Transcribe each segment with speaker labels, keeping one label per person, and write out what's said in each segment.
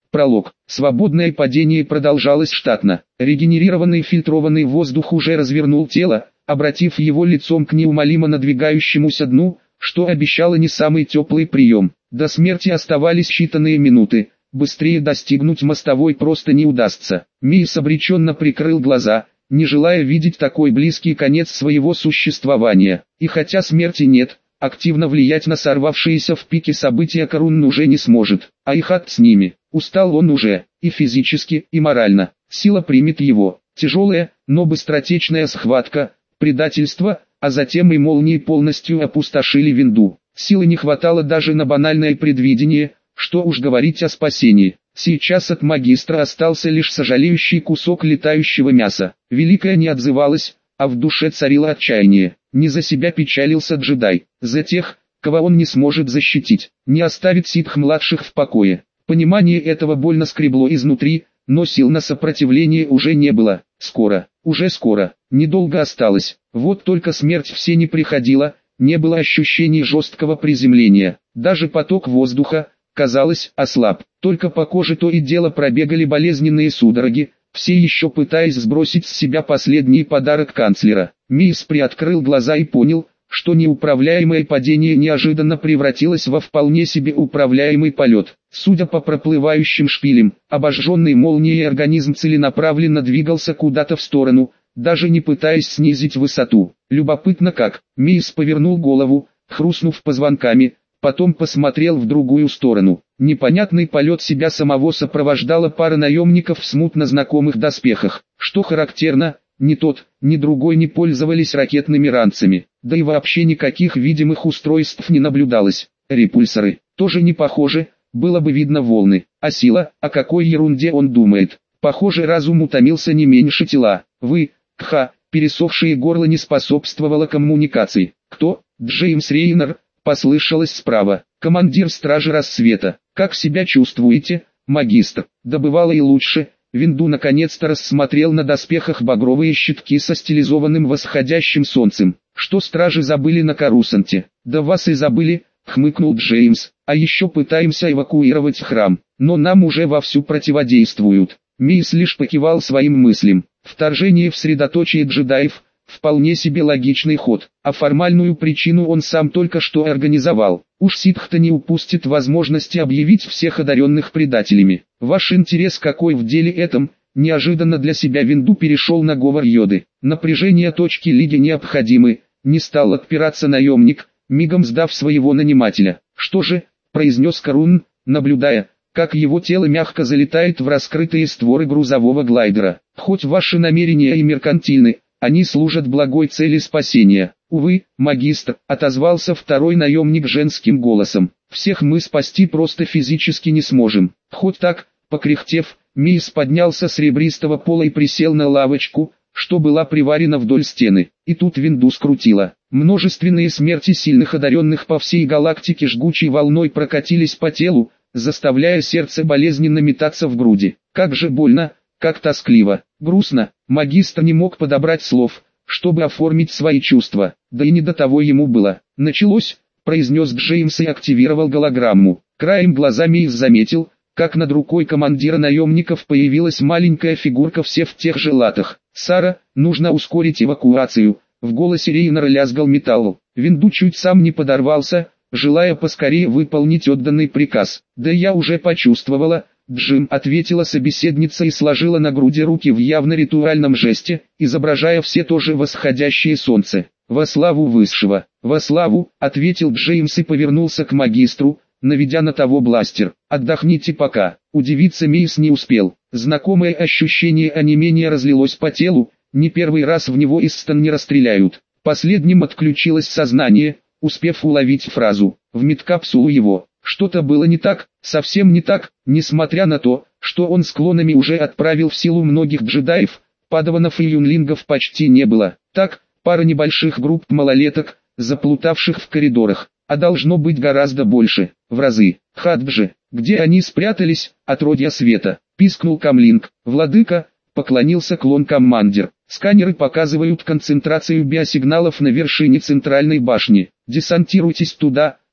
Speaker 1: Пролог. Свободное падение продолжалось штатно. Регенерированный фильтрованный воздух уже развернул тело, обратив его лицом к неумолимо надвигающемуся дну, что обещало не самый теплый прием. До смерти оставались считанные минуты. Быстрее достигнуть мостовой просто не удастся. Мейс обреченно прикрыл глаза, не желая видеть такой близкий конец своего существования. И хотя смерти нет, активно влиять на сорвавшиеся в пике события Карун уже не сможет, а и Хат с ними. Устал он уже, и физически, и морально. Сила примет его. Тяжелая, но быстротечная схватка, предательство, а затем и молнии полностью опустошили Винду. Силы не хватало даже на банальное предвидение, что уж говорить о спасении. Сейчас от магистра остался лишь сожалеющий кусок летающего мяса. Великая не отзывалась, а в душе царило отчаяние. Не за себя печалился джедай, за тех, кого он не сможет защитить, не оставит ситх-младших в покое. Понимание этого больно скребло изнутри, но сил на сопротивление уже не было. Скоро, уже скоро, недолго осталось. Вот только смерть все не приходила, не было ощущений жесткого приземления. Даже поток воздуха, казалось, ослаб. Только по коже то и дело пробегали болезненные судороги, все еще пытаясь сбросить с себя последний подарок канцлера. Мейс приоткрыл глаза и понял, что неуправляемое падение неожиданно превратилось во вполне себе управляемый полет. Судя по проплывающим шпилям, обожженный молнией организм целенаправленно двигался куда-то в сторону, даже не пытаясь снизить высоту. Любопытно как. Мейс повернул голову, хрустнув позвонками, потом посмотрел в другую сторону. Непонятный полет себя самого сопровождала пара наемников в смутно знакомых доспехах. Что характерно, ни тот, ни другой не пользовались ракетными ранцами, да и вообще никаких видимых устройств не наблюдалось. Репульсоры, тоже не похоже, было бы видно волны. А сила, о какой ерунде он думает. Похоже, разум утомился не меньше тела. Вы, Кха, пересохшее горло не способствовало коммуникации. Кто? Джеймс Рейнер, послышалось справа. Командир стражи рассвета. Как себя чувствуете, магистр? Да бывало и лучше. Винду наконец-то рассмотрел на доспехах багровые щитки со стилизованным восходящим солнцем. Что стражи забыли на Карусанте? Да вас и забыли, хмыкнул Джеймс. А еще пытаемся эвакуировать храм, но нам уже вовсю противодействуют. Мейс лишь покивал своим мыслям. Вторжение в средоточие джедаев – вполне себе логичный ход, а формальную причину он сам только что организовал. Уж ситх-то не упустит возможности объявить всех одаренных предателями. Ваш интерес какой в деле этом? Неожиданно для себя Винду перешел на говор Йоды. Напряжение точки лиги необходимы, не стал отпираться наемник, мигом сдав своего нанимателя. Что же, произнес Карун, наблюдая, как его тело мягко залетает в раскрытые створы грузового глайдера. Хоть ваши намерения и меркантильны, они служат благой цели спасения. Увы, магистр, отозвался второй наемник женским голосом. Всех мы спасти просто физически не сможем. Хоть так, покряхтев, Мейс поднялся с ребристого пола и присел на лавочку, что была приварена вдоль стены. И тут Винду скрутило. Множественные смерти сильных одаренных по всей галактике жгучей волной прокатились по телу, заставляя сердце болезненно метаться в груди. Как же больно, как тоскливо, грустно. Магистр не мог подобрать слов, чтобы оформить свои чувства, да и не до того ему было. «Началось», — произнес Джеймс и активировал голограмму. Краем глаза Мейс заметил, как над рукой командира наемников появилась маленькая фигурка все в тех же латах. «Сара, нужно ускорить эвакуацию», — в голосе Рейнера лязгал металл. Винду чуть сам не подорвался, желая поскорее выполнить отданный приказ. «Да я уже почувствовала», — Джим ответила собеседница и сложила на груди руки в явно ритуальном жесте, изображая все то же восходящее солнце. «Во славу Высшего, во славу», — ответил Джеймс и повернулся к магистру, наведя на того бластер. «Отдохните пока». Удивиться Мейс не успел. Знакомое ощущение онемения разлилось по телу, не первый раз в него из стан не расстреляют. Последним отключилось сознание, успев уловить фразу. В медкапсулу его. Что-то было не так, совсем не так, несмотря на то, что он с клонами уже отправил в силу многих джедаев, падаванов и юнлингов почти не было. Так, пара небольших групп малолеток, заплутавших в коридорах, а должно быть гораздо больше, в разы. Хаджи, где они спрятались, отродья света, пискнул Камлинг. «Владыка», поклонился клон-командир. «Сканеры показывают концентрацию биосигналов на вершине центральной башни. Десантируйтесь туда,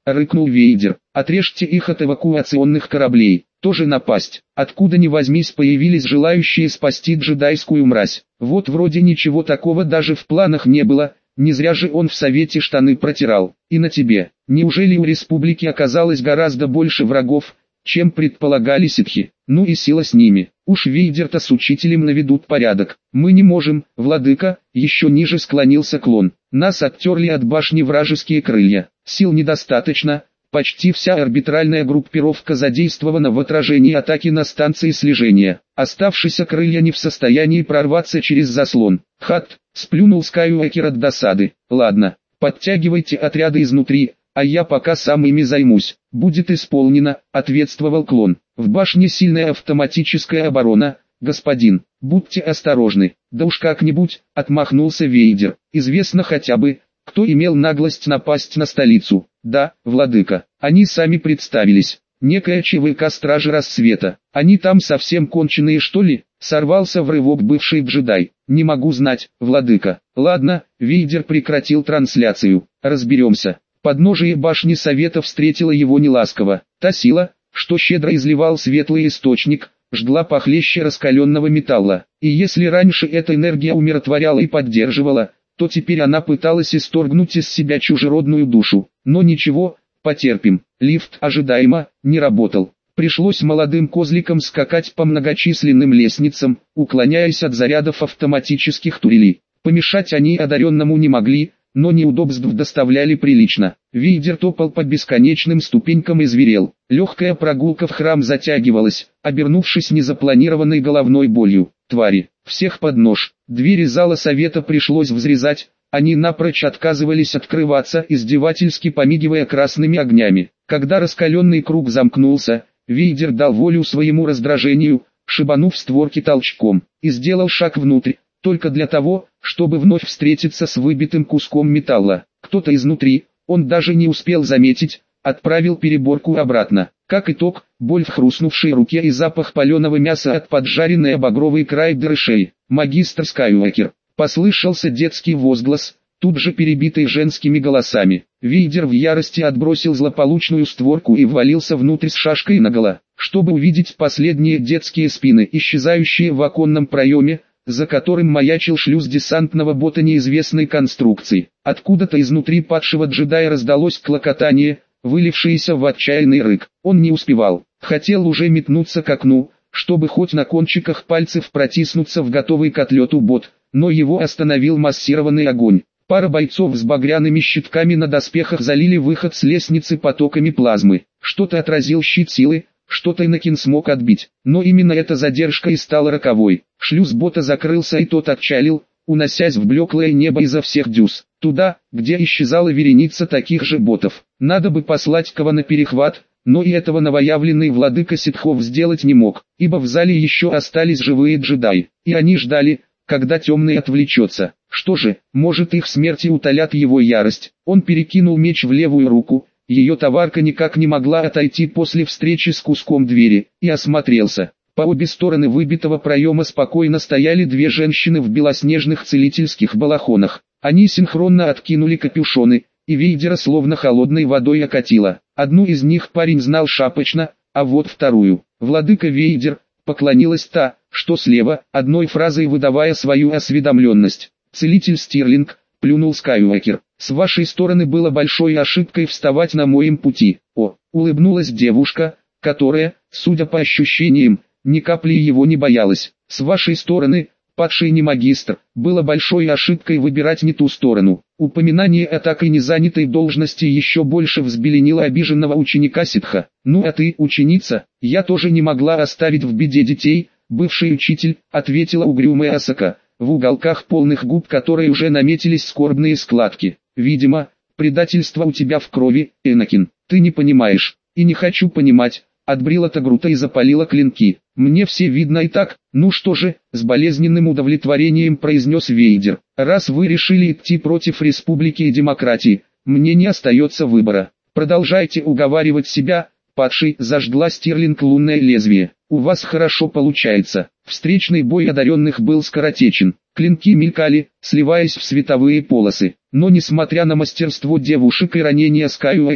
Speaker 1: рыкнул Вейдер. Отрежьте их от эвакуационных кораблей. Тоже напасть. Откуда ни возьмись появились желающие спасти джедайскую мразь. Вот вроде ничего такого даже в планах не было, не зря же он в совете штаны протирал. И на тебе. Неужели у республики оказалось гораздо больше врагов, чем предполагали ситхи? Ну и сила с ними. Уж Вейдер-то с учителем наведут порядок. Мы не можем, владыка, еще ниже склонился клон. Нас оттерли от башни вражеские крылья. Сил недостаточно. Почти вся арбитральная группировка задействована в отражении атаки на станции слежения. Оставшиеся крылья не в состоянии прорваться через заслон. Хат, сплюнул Скайуокер от досады. Ладно, подтягивайте отряды изнутри, а я пока сам ими займусь. Будет исполнено, ответствовал клон. В башне сильная автоматическая оборона, господин. Будьте осторожны. Да уж как-нибудь, отмахнулся Вейдер. Известно хотя бы, кто имел наглость напасть на столицу. Да, владыка. Они сами представились. Некая ЧВК Стражи Рассвета. Они там совсем конченые что ли? Сорвался в рывок бывший джедай. Не могу знать, владыка. Ладно, Вейдер прекратил трансляцию. Разберемся. Подножие башни Совета встретила его неласково. Та сила, что щедро изливал светлый источник, жгла похлеще раскаленного металла. И если раньше эта энергия умиротворяла и поддерживала, то теперь она пыталась исторгнуть из себя чужеродную душу. Но ничего, потерпим. Лифт ожидаемо не работал. Пришлось молодым козликам скакать по многочисленным лестницам, уклоняясь от зарядов автоматических турелей. Помешать они одаренному не могли, но неудобств доставляли прилично. Вейдер топал по бесконечным ступенькам и зверел. Легкая прогулка в храм затягивалась, обернувшись незапланированной головной болью. Твари, всех под нож. Двери зала совета пришлось взрезать, они напрочь отказывались открываться, издевательски помигивая красными огнями. Когда раскаленный круг замкнулся, Вейдер дал волю своему раздражению, шибанув створки толчком, и сделал шаг внутрь, только для того, чтобы вновь встретиться с выбитым куском металла. Кто-то изнутри, он даже не успел заметить, отправил переборку обратно. Как итог, боль в хрустнувшей руке и запах паленого мяса от поджаренной багровый край дыры шеи. «Магистр Скайуокер!» Послышался детский возглас, тут же перебитый женскими голосами. Вейдер в ярости отбросил злополучную створку и ввалился внутрь с шашкой наголо, чтобы увидеть последние детские спины, исчезающие в оконном проеме, за которым маячил шлюз десантного бота неизвестной конструкции. Откуда-то изнутри падшего джедая раздалось клокотание, вылившееся в отчаянный рык. Он не успевал, хотел уже метнуться к окну, чтобы хоть на кончиках пальцев протиснуться в готовый к отлету бот, но его остановил массированный огонь. Пара бойцов с багряными щитками на доспехах залили выход с лестницы потоками плазмы. Что-то отразил щит силы, что-то Энакин смог отбить, но именно эта задержка и стала роковой. Шлюз бота закрылся и тот отчалил, уносясь в блеклое небо изо всех дюз, туда, где исчезала вереница таких же ботов. Надо бы послать кого на перехват, но и этого новоявленный владыка ситхов сделать не мог, ибо в зале еще остались живые джедаи, и они ждали, когда темный отвлечется. Что же, может их смерти утолят его ярость. Он перекинул меч в левую руку, ее товарка никак не могла отойти после встречи с куском двери, и осмотрелся. По обе стороны выбитого проема спокойно стояли две женщины в белоснежных целительских балахонах. Они синхронно откинули капюшоны, и Вейдера словно холодной водой окатило. Одну из них парень знал шапочно, а вот вторую. «Владыка Вейдер», поклонилась та, что слева, одной фразой выдавая свою осведомленность. «Целитель Стирлинг», плюнул Скайуокер. «С вашей стороны было большой ошибкой вставать на моем пути». О, улыбнулась девушка, которая, судя по ощущениям, ни капли его не боялась. «С вашей стороны, падший не магистр, было большой ошибкой выбирать не ту сторону». Упоминание о так и не занятой должности еще больше взбеленило обиженного ученика ситха. «Ну а ты, ученица, я тоже не могла оставить в беде детей», бывший учитель, ответила угрюмая Асака, в уголках полных губ которой уже наметились скорбные складки. «Видимо, предательство у тебя в крови, Энакин, ты не понимаешь, и не хочу понимать», отбрила Тагрута и запалила клинки. «Мне все видно и так, ну что же», с болезненным удовлетворением произнес Вейдер. «Раз вы решили идти против республики и демократии, мне не остается выбора. Продолжайте уговаривать себя», падший, зажгла Стирлинг лунное лезвие. «У вас хорошо получается». Встречный бой одаренных был скоротечен. Клинки мелькали, сливаясь в световые полосы. Но несмотря на мастерство девушек и ранения Скайуокера,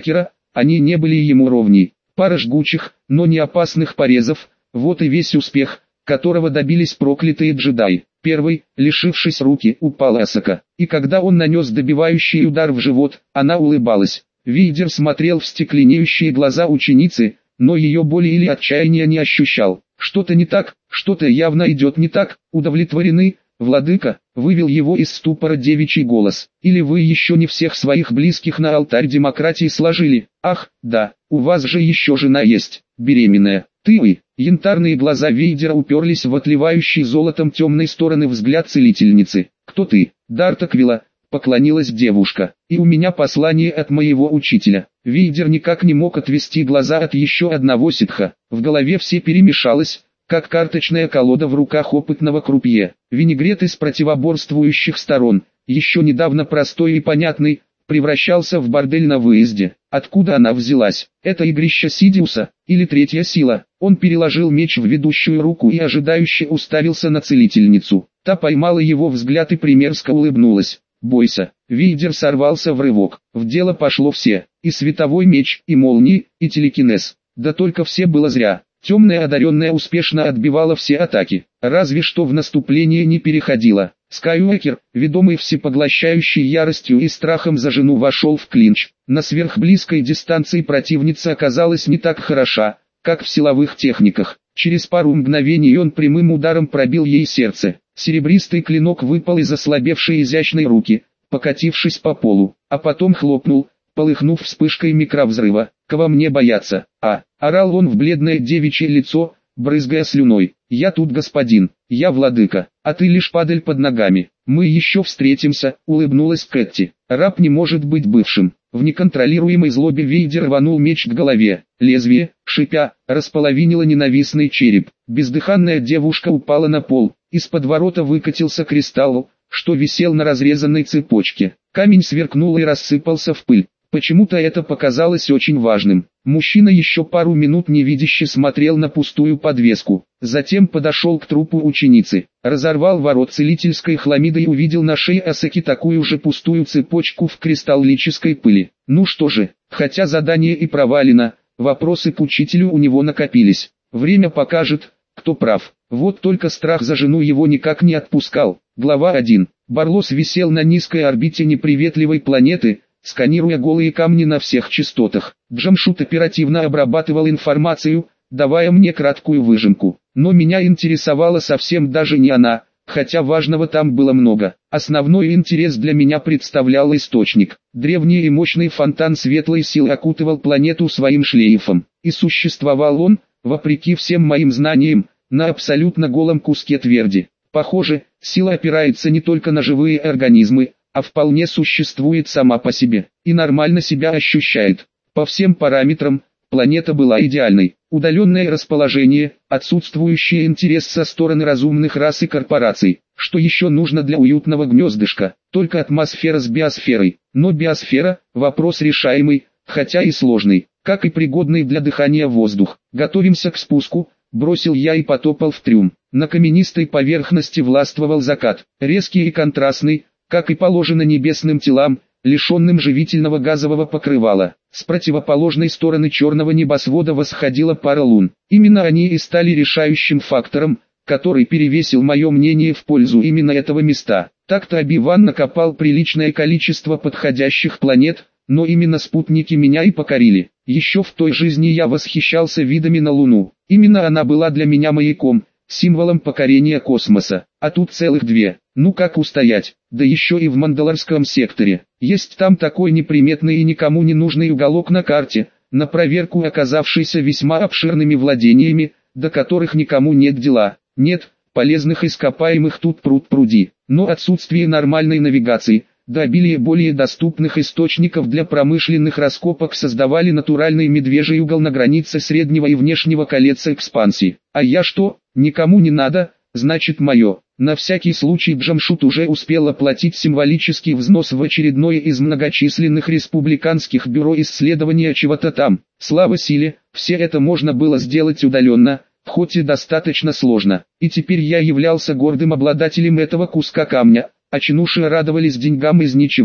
Speaker 1: они не были ему ровней. Пара жгучих, но не опасных порезов, вот и весь успех, которого добились проклятые джедаи. Первый, лишившись руки, упал Асака, и когда он нанес добивающий удар в живот, она улыбалась. Вейдер смотрел в стекленеющие глаза ученицы, но ее боли или отчаяния не ощущал. «Что-то не так, что-то явно идет не так, удовлетворены, владыка?» — вывел его из ступора девичий голос. «Или вы еще не всех своих близких на алтарь демократии сложили? Ах, да, у вас же еще жена есть, беременная. Ты». Янтарные глаза Вейдера уперлись в отливающий золотом темной стороны взгляд целительницы. «Кто ты?» «Дартаквила», — поклонилась девушка. «И у меня послание от моего учителя». Вейдер никак не мог отвести глаза от еще одного ситха. В голове все перемешалось, как карточная колода в руках опытного крупье. Винегрет из противоборствующих сторон, еще недавно простой и понятный, превращался в бордель на выезде. Откуда она взялась? Это игрище Сидиуса, или третья сила? Он переложил меч в ведущую руку и ожидающе уставился на целительницу. Та поймала его взгляд и примерзко улыбнулась. «Бойся». Вейдер сорвался в рывок. В дело пошло все. И световой меч, и молнии, и телекинез. Да только все было зря. Темная одаренная успешно отбивала все атаки. Разве что в наступление не переходила. Скайуокер, ведомый всепоглощающей яростью и страхом за жену, вошел в клинч. На сверхблизкой дистанции противница оказалась не так хороша, как в силовых техниках. Через пару мгновений он прямым ударом пробил ей сердце. Серебристый клинок выпал из ослабевшей изящной руки, покатившись по полу, а потом хлопнул, полыхнув вспышкой микровзрыва. «Кого мне бояться?» Орал он в бледное девичье лицо, брызгая слюной. «Я тут господин, я владыка, а ты лишь падаль под ногами. Мы еще встретимся», — улыбнулась Кэти. «Раб не может быть бывшим». В неконтролируемой злобе Вейдер рванул меч к голове. Лезвие, шипя, располовинило ненавистный череп. Бездыханная девушка упала на пол. Из-под ворота выкатился кристалл, что висел на разрезанной цепочке. Камень сверкнул и рассыпался в пыль. Почему-то это показалось очень важным. Мужчина еще пару минут невидяще смотрел на пустую подвеску. Затем подошел к трупу ученицы, разорвал ворот целительской хламиды и увидел на шее Асаки такую же пустую цепочку в кристаллической пыли. Ну что же, хотя задание и провалено, вопросы к учителю у него накопились. Время покажет, кто прав. Вот только страх за жену его никак не отпускал. Глава 1. Барлос висел на низкой орбите неприветливой планеты, сканируя голые камни на всех частотах. Джамшут оперативно обрабатывал информацию, давая мне краткую выжимку. Но меня интересовала совсем даже не она, хотя важного там было много. Основной интерес для меня представлял источник. Древний и мощный фонтан светлой силы окутывал планету своим шлейфом. И существовал он, вопреки всем моим знаниям, на абсолютно голом куске тверди. Похоже, сила опирается не только на живые организмы, а вполне существует сама по себе, и нормально себя ощущает. По всем параметрам, планета была идеальной. Удаленное расположение, отсутствующий интерес со стороны разумных рас и корпораций. Что еще нужно для уютного гнездышка? Только атмосфера с биосферой. Но биосфера – вопрос решаемый, хотя и сложный, как и пригодный для дыхания воздух. «Готовимся к спуску», – бросил я и потопал в трюм. На каменистой поверхности властвовал закат, резкий и контрастный, как и положено небесным телам, лишенным живительного газового покрывала. С противоположной стороны черного небосвода восходила пара лун. Именно они и стали решающим фактором, который перевесил мое мнение в пользу именно этого места. Так-то Оби-Ван накопал приличное количество подходящих планет, но именно спутники меня и покорили. Еще в той жизни я восхищался видами на Луну. Именно она была для меня маяком, символом покорения космоса. А тут целых две. Ну как устоять? Да еще и в Мандалорском секторе. Есть там такой неприметный и никому не нужный уголок на карте, на проверку оказавшийся весьма обширными владениями, до которых никому нет дела. Нет, полезных ископаемых тут пруд-пруди. Но отсутствие нормальной навигации, да обилие более доступных источников для промышленных раскопок создавали натуральный медвежий угол на границе среднего и внешнего колеца экспансии. А я что, никому не надо, значит мое. На всякий случай Джамшут уже успел оплатить символический взнос в очередное из многочисленных республиканских бюро исследования чего-то там. Слава силе, все это можно было сделать удаленно, хоть и достаточно сложно. И теперь я являлся гордым обладателем этого куска камня, а чинуши радовались деньгам из ничего.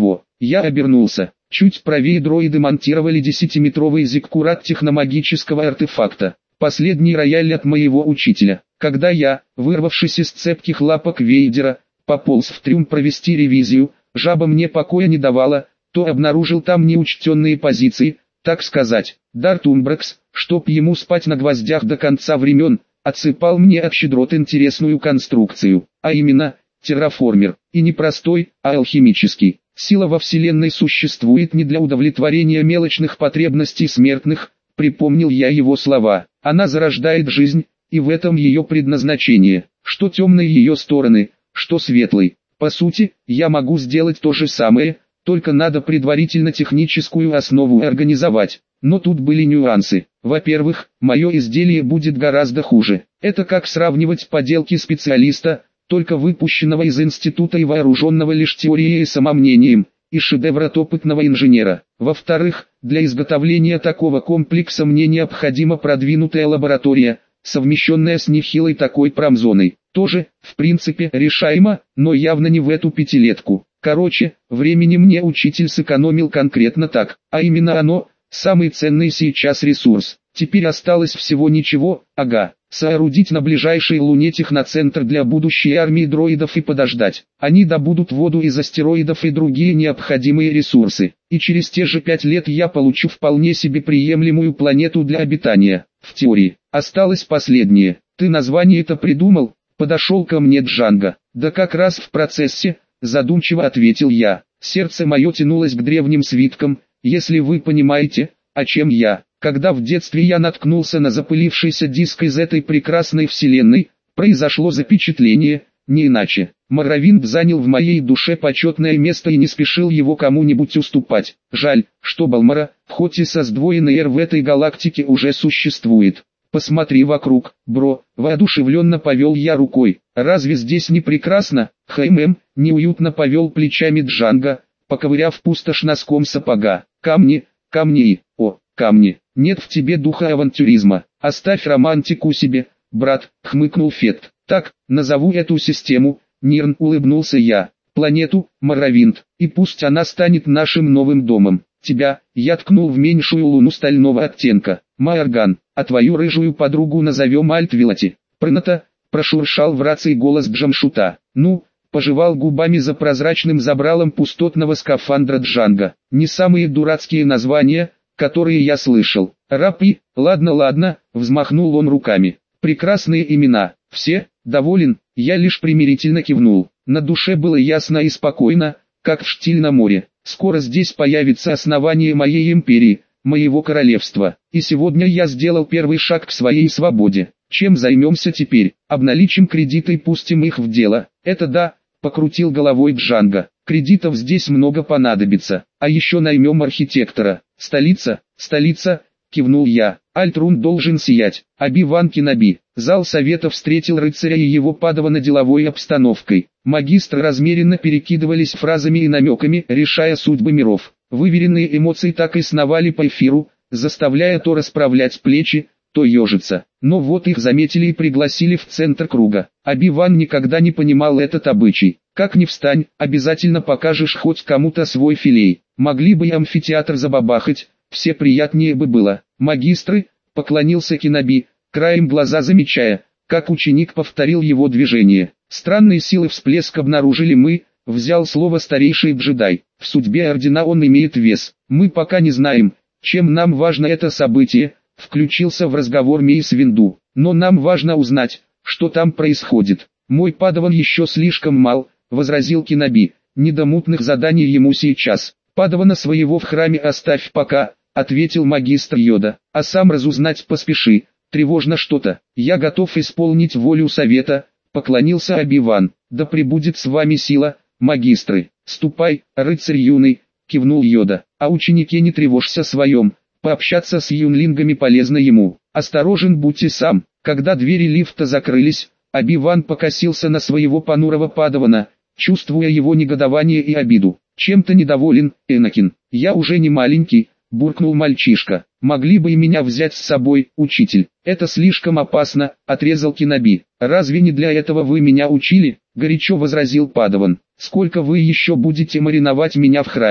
Speaker 1: Я обернулся. Чуть правее дроиды монтировали 10-метровый зиккурат техномагического артефакта. Последний рояль от моего учителя. Когда я, вырвавшись из цепких лапок Вейдера, пополз в трюм провести ревизию, жаба мне покоя не давала, то обнаружил там неучтенные позиции, так сказать. Дарт Умбракс, чтоб ему спать на гвоздях до конца времен, отсыпал мне от щедрот интересную конструкцию, а именно, терраформер, и не простой, а алхимический. Сила во Вселенной существует не для удовлетворения мелочных потребностей смертных, припомнил я его слова. Она зарождает жизнь, и в этом ее предназначение, что темные ее стороны, что светлый. По сути, я могу сделать то же самое, только надо предварительно техническую основу организовать. Но тут были нюансы. Во-первых, мое изделие будет гораздо хуже. Это как сравнивать поделки специалиста, только выпущенного из института и вооруженного лишь теорией и самомнением, и шедевр от опытного инженера. Во-вторых, для изготовления такого комплекса мне необходима продвинутая лаборатория, совмещенная с нехилой такой промзоной. Тоже, в принципе, решаемо, но явно не в эту пятилетку. Короче, времени мне учитель сэкономил конкретно так, а именно оно, самый ценный сейчас ресурс. Теперь осталось всего ничего, соорудить на ближайшей Луне техноцентр для будущей армии дроидов и подождать. Они добудут воду из астероидов и другие необходимые ресурсы. И через те же 5 лет я получу вполне себе приемлемую планету для обитания. В теории. Осталось последнее. Ты название-то придумал? Подошел ко мне Джанго. Да как раз в процессе, задумчиво ответил я. Сердце мое тянулось к древним свиткам, если вы понимаете, о чем я. Когда в детстве я наткнулся на запылившийся диск из этой прекрасной вселенной, произошло запечатление, не иначе. Моровинд занял в моей душе почетное место и не спешил его кому-нибудь уступать. Жаль, что Балмора, хоть и со сдвоенной R в этой галактике уже существует. Посмотри вокруг, бро, воодушевленно повел я рукой. Разве здесь не прекрасно? Неуютно повел плечами Джанго, поковыряв пустошь носком сапога. Камни, камни, камни. Нет в тебе духа авантюризма. Оставь романтику себе, брат, хмыкнул Фет. Так, назову эту систему, Нирн, улыбнулся я. Планету, Моровинд, и пусть она станет нашим новым домом. Тебя, я ткнул в меньшую луну стального оттенка. Майорган, а твою рыжую подругу назовем Альтвилати. Принято, прошуршал в рации голос Джамшута. Ну, пожевал губами за прозрачным забралом пустотного скафандра Джанго. Не самые дурацкие названия, которые я слышал. Рапи, ладно, взмахнул он руками. Прекрасные имена, все, доволен, я лишь примирительно кивнул. На душе было ясно и спокойно, как в штиль на море. Скоро здесь появится основание моей империи, моего королевства. И сегодня я сделал первый шаг к своей свободе. Чем займемся теперь? Обналичим кредиты и пустим их в дело. Это да, покрутил головой Джанго. Кредитов здесь много понадобится. А еще наймем архитектора. Столица, кивнул я. Альтрун должен сиять. Оби-Ван Кеноби. Зал совета встретил рыцаря и его падавана деловой обстановкой. Магистры размеренно перекидывались фразами и намеками, решая судьбы миров. Выверенные эмоции так и сновали по эфиру, заставляя то расправлять плечи, то ежиться. Но вот их заметили и пригласили в центр круга. Оби-Ван никогда не понимал этот обычай. Как ни встань, обязательно покажешь хоть кому-то свой филей. Могли бы и амфитеатр забабахать, все приятнее бы было. Магистры, поклонился Кеноби, краем глаза замечая, как ученик повторил его движение. Странные силы всплеск обнаружили мы, взял слово старейший джедай. В судьбе ордена он имеет вес. Мы пока не знаем, чем нам важно это событие, включился в разговор Мейс Винду. Но нам важно узнать, что там происходит. Мой падаван еще слишком мал, возразил Кеноби. Не до мутных заданий ему сейчас. Падавана своего в храме оставь пока, ответил магистр Йода. А сам разузнать поспеши. Тревожно что-то. Я готов исполнить волю совета, поклонился Оби-Ван. Да пребудет с вами сила, магистры. Ступай, рыцарь юный, кивнул Йода. А ученике не тревожься своем. Пообщаться с юнлингами полезно ему. Осторожен будьте сам. Когда двери лифта закрылись, Оби-Ван покосился на своего понурого падавана, чувствуя его негодование и обиду. Чем-то недоволен, Энакин. Я уже не маленький, буркнул мальчишка. Могли бы и меня взять с собой, учитель. Это слишком опасно, отрезал Кеноби. Разве не для этого вы меня учили? Горячо возразил падаван. Сколько вы еще будете мариновать меня в храме?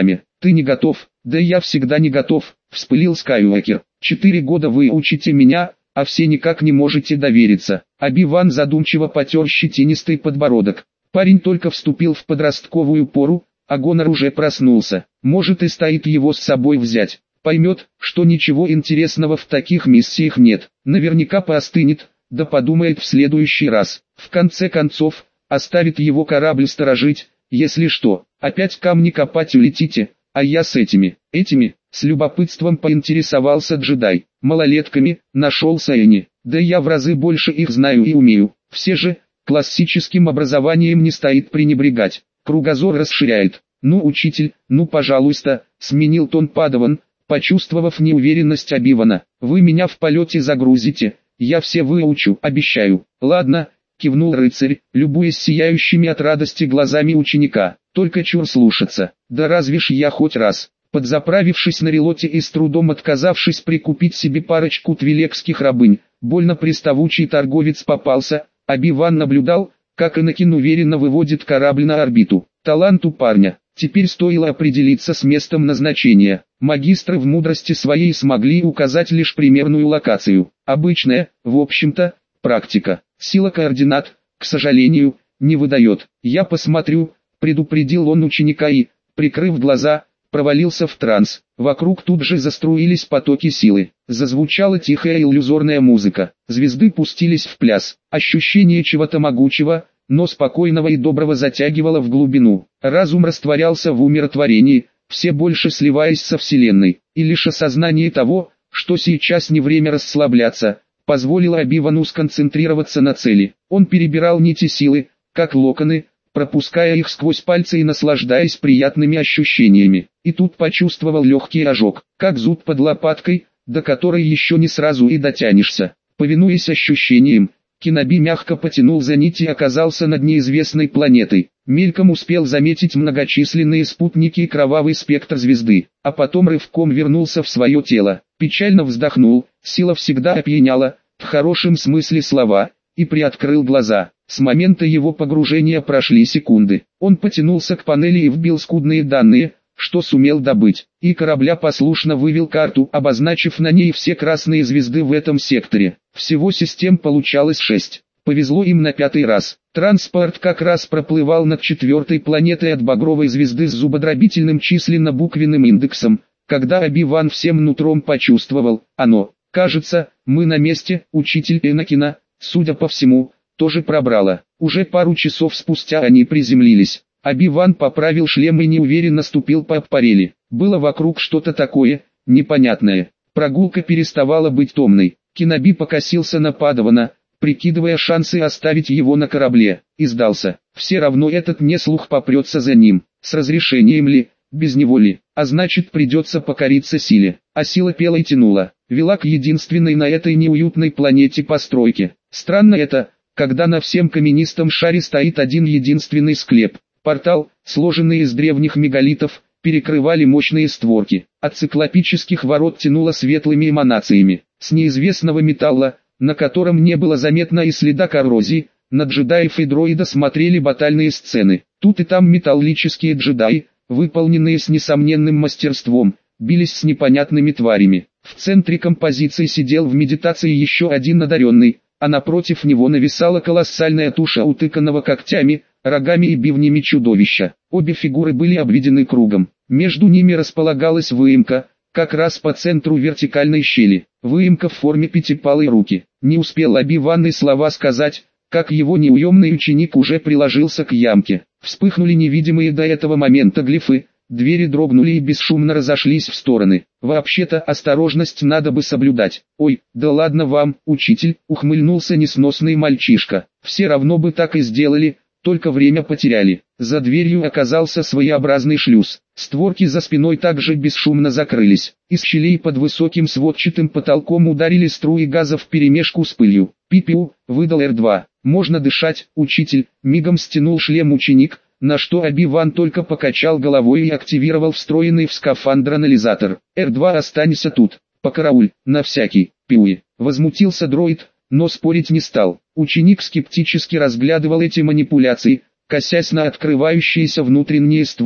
Speaker 1: Ты не готов? Да я всегда не готов, вспылил Скайуокер. 4 года вы учите меня, а все никак не можете довериться. Оби-Ван задумчиво потер щетинистый подбородок. Парень только вступил в подростковую пору, а гонор уже проснулся. Может и стоит его с собой взять. Поймет, что ничего интересного в таких миссиях нет. Наверняка поостынет, да подумает в следующий раз. В конце концов, оставит его корабль сторожить, если что. Опять камни копать улетите, а я с этими, с любопытством поинтересовался джедай. Малолетками, нашелся Энни. Да я в разы больше их знаю и умею. Все же, классическим образованием не стоит пренебрегать. Кругозор расширяет. Ну, учитель, ну пожалуйста, сменил тон Падаван, почувствовав неуверенность Оби-Вана. Вы меня в полете загрузите, я все выучу, обещаю. Ладно, кивнул рыцарь, любуясь сияющими от радости глазами ученика. Только чур слушаться. Да разве ж я хоть раз, подзаправившись на релоте и с трудом отказавшись прикупить себе парочку твилекских рабынь, больно приставучий торговец попался. Оби-Ван наблюдал, как Энакин уверенно выводит корабль на орбиту. Талант у парня. Теперь стоило определиться с местом назначения. Магистры в мудрости своей смогли указать лишь примерную локацию. Обычная, в общем-то, практика. Сила координат, к сожалению, не выдает. Я посмотрю, предупредил он ученика и, прикрыв глаза, провалился в транс. Вокруг тут же заструились потоки силы. Зазвучала тихая иллюзорная музыка. Звезды пустились в пляс. Ощущение чего-то могучего, но спокойного и доброго затягивало в глубину. Разум растворялся в умиротворении, все больше сливаясь со Вселенной. И лишь осознание того, что сейчас не время расслабляться, позволило Оби-Вану сконцентрироваться на цели. Он перебирал нити силы, как локоны, пропуская их сквозь пальцы и наслаждаясь приятными ощущениями. И тут почувствовал легкий ожог, как зуд под лопаткой, до которой еще не сразу и дотянешься. Повинуясь ощущениям, Киноби мягко потянул за нити и оказался над неизвестной планетой. Мельком успел заметить многочисленные спутники и кровавый спектр звезды, а потом рывком вернулся в свое тело. Печально вздохнул, сила всегда опьяняла, в хорошем смысле слова, и приоткрыл глаза. С момента его погружения прошли секунды. Он потянулся к панели и вбил скудные данные, что сумел добыть, и корабля послушно вывел карту, обозначив на ней все красные звезды в этом секторе. Всего систем получалось 6. Повезло им на 5-й раз. Транспорт как раз проплывал над 4-й планетой от багровой звезды с зубодробительным численно-буквенным индексом, когда Оби-Ван всем нутром почувствовал, оно, кажется, мы на месте, учитель Энакина, судя по всему, тоже пробрало. Уже пару часов спустя они приземлились. Оби-Ван поправил шлем и неуверенно ступил по аппарели. Было вокруг что-то такое, непонятное. Прогулка переставала быть томной. Киноби покосился на Падавана, прикидывая шансы оставить его на корабле, и сдался. Все равно этот неслух попрется за ним, с разрешением ли, без него ли, а значит придется покориться силе. А сила пела и тянула, вела к единственной на этой неуютной планете постройке. Странно это, когда на всем каменистом шаре стоит один единственный склеп. Портал, сложенный из древних мегалитов, перекрывали мощные створки. От циклопических ворот тянуло светлыми эманациями. С неизвестного металла, на котором не было заметно и следа коррозии, на джедаев и дроида смотрели батальные сцены. Тут и там металлические джедаи, выполненные с несомненным мастерством, бились с непонятными тварями. В центре композиции сидел в медитации еще один одаренный, а напротив него нависала колоссальная туша утыканного когтями, рогами и бивнями чудовища. Обе фигуры были обведены кругом. Между ними располагалась выемка, как раз по центру вертикальной щели. Выемка в форме пятипалой руки. Не успел Оби-Ван и слова сказать, как его неуемный ученик уже приложился к ямке. Вспыхнули невидимые до этого момента глифы, двери дрогнули и бесшумно разошлись в стороны. Вообще-то осторожность надо бы соблюдать. Ой, да ладно вам, учитель, ухмыльнулся несносный мальчишка. Все равно бы так и сделали, только время потеряли. За дверью оказался своеобразный шлюз. Створки за спиной также бесшумно закрылись. Из щелей под высоким сводчатым потолком ударили струи газа вперемешку с пылью. «Пипиу», выдал Р2. «Можно дышать, учитель», мигом стянул шлем ученик, на что Оби-Ван только покачал головой и активировал встроенный в скафандр анализатор. «Р2, останься тут, покарауль, на всякий, пиуи», возмутился дроид, но спорить не стал. Ученик скептически разглядывал эти манипуляции, косясь на открывающиеся внутренние створы.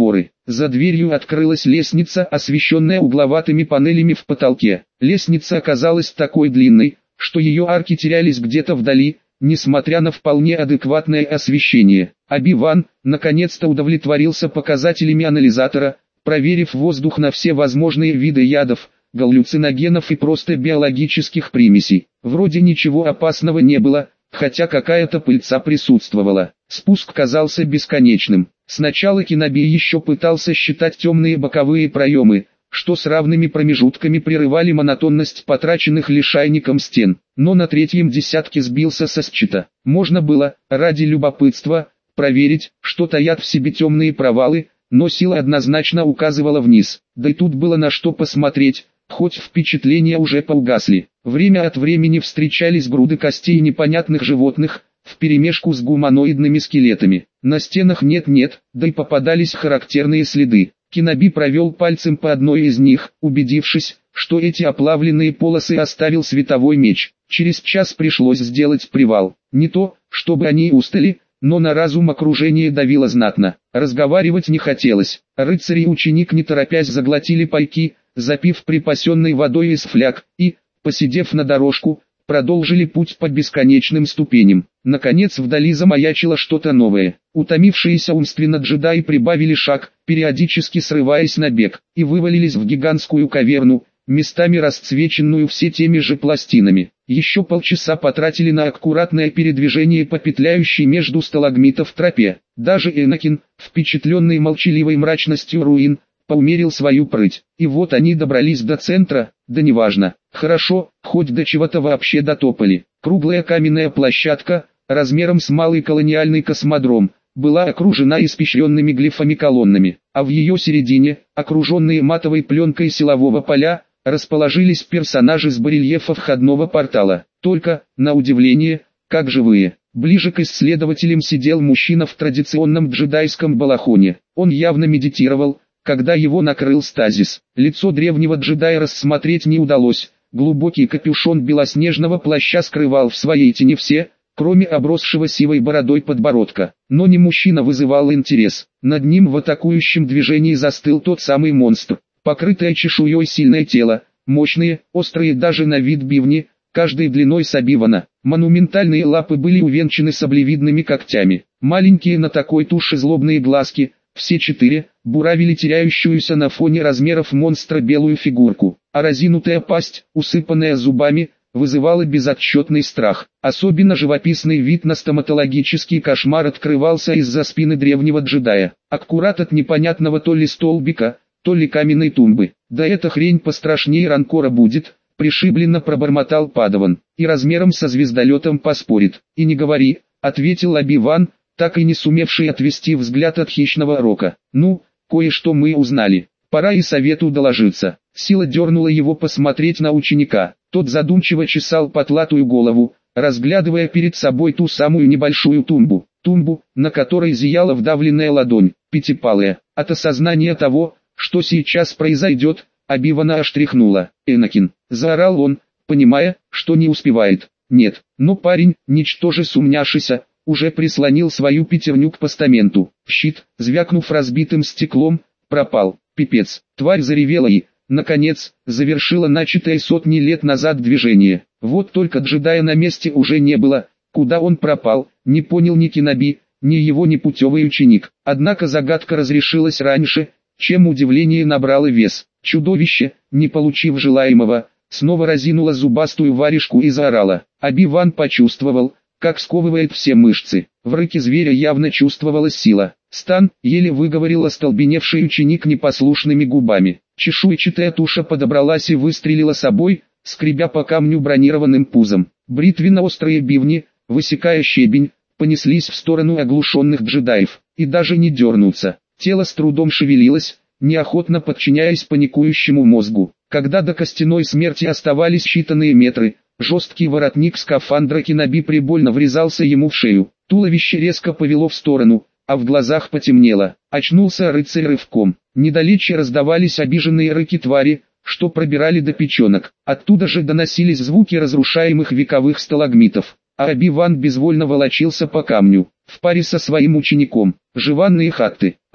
Speaker 1: За дверью открылась лестница, освещенная угловатыми панелями в потолке. Лестница оказалась такой длинной, что ее арки терялись где-то вдали, несмотря на вполне адекватное освещение. Оби-Ван, наконец-то удовлетворился показателями анализатора, проверив воздух на все возможные виды ядов, галлюциногенов и просто биологических примесей. Вроде ничего опасного не было, хотя какая-то пыльца присутствовала. Спуск казался бесконечным. Сначала Киноби еще пытался считать темные боковые проемы, что с равными промежутками прерывали монотонность потраченных лишайником стен, но на третьем десятке сбился со счета. Можно было, ради любопытства, проверить, что таят в себе темные провалы, но сила однозначно указывала вниз, да и тут было на что посмотреть, хоть впечатления уже поугасли. Время от времени встречались груды костей непонятных животных, вперемешку с гуманоидными скелетами. На стенах нет-нет, да и попадались характерные следы. Киноби провел пальцем по одной из них, убедившись, что эти оплавленные полосы оставил световой меч. Через час пришлось сделать привал. Не то, чтобы они устали, но на разум окружение давило знатно. Разговаривать не хотелось. Рыцарь и ученик не торопясь заглотили пайки, запив припасенной водой из фляг, и, посидев на дорожку, продолжили путь по бесконечным ступеням. Наконец вдали замаячило что-то новое. Утомившиеся умственно джедаи прибавили шаг, периодически срываясь на бег, и вывалились в гигантскую каверну, местами расцвеченную все теми же пластинами. Еще полчаса потратили на аккуратное передвижение по петляющей между сталагмитов тропе. Даже Энакин, впечатленный молчаливой мрачностью руин, поумерил свою прыть. И вот они добрались до центра, да неважно. Хорошо, хоть до чего-то вообще дотопали. Круглая каменная площадка, размером с малый колониальный космодром, была окружена испещренными глифами-колоннами, а в ее середине, окруженные матовой пленкой силового поля, расположились персонажи с барельефа входного портала. Только, на удивление, как живые. Ближе к исследователям сидел мужчина в традиционном джедайском балахоне. Он явно медитировал, когда его накрыл стазис. Лицо древнего джедая рассмотреть не удалось. Глубокий капюшон белоснежного плаща скрывал в своей тени все, кроме обросшего сивой бородой подбородка. Но не мужчина вызывал интерес. Над ним в атакующем движении застыл тот самый монстр. Покрытое чешуей сильное тело, мощные, острые даже на вид бивни, каждой длиной с Оби-Вана. Монументальные лапы были увенчаны саблевидными когтями. Маленькие на такой туше злобные глазки, все четыре, буравили теряющуюся на фоне размеров монстра белую фигурку. А разинутая пасть, усыпанная зубами, вызывала безотчетный страх. Особенно живописный вид на стоматологический кошмар открывался из-за спины древнего джедая. Аккурат от непонятного то ли столбика, то ли каменной тумбы. Да эта хрень пострашнее ранкора будет, пришибленно пробормотал Падаван. И размером со звездолетом поспорит. И не говори, ответил Оби-Ван, так и не сумевший отвести взгляд от хищного рока. Ну, кое-что мы узнали. Пора и совету доложиться. Сила дернула его посмотреть на ученика. Тот задумчиво чесал потлатую голову, разглядывая перед собой ту самую небольшую тумбу. Тумбу, на которой зияла вдавленная ладонь, пятипалая. От осознания того, что сейчас произойдет, Оби-Вана аж тряхнула. «Энакин!» — заорал он, понимая, что не успевает. Нет, но парень, ничтоже сумняшися, уже прислонил свою пятерню к постаменту. Щит, звякнув разбитым стеклом, пропал. Пипец. Тварь заревела и, наконец, завершила начатое сотни лет назад движение. Вот только джедая на месте уже не было. Куда он пропал, не понял ни Киноби, ни его непутевый ученик. Однако загадка разрешилась раньше, чем удивление набрало вес. Чудовище, не получив желаемого, снова разинуло зубастую варежку и заорало. Оби-Ван почувствовал, как сковывает все мышцы. В рыке зверя явно чувствовалась сила. «Стан!» — еле выговорил остолбеневший ученик непослушными губами. Чешуйчатая туша подобралась и выстрелила собой, скребя по камню бронированным пузом. Бритвенно-острые бивни, высекая щебень, понеслись в сторону оглушенных джедаев. И даже не дернуться. Тело с трудом шевелилось, неохотно подчиняясь паникующему мозгу. Когда до костяной смерти оставались считанные метры, жесткий воротник скафандра Киноби прибольно врезался ему в шею. Туловище резко повело в сторону, а в глазах потемнело. Очнулся рыцарь рывком. Недалече раздавались обиженные рыки твари, что пробирали до печенок. Оттуда же доносились звуки разрушаемых вековых сталагмитов. А Оби-Ван безвольно волочился по камню, в паре со своим учеником. Жеванные хатты.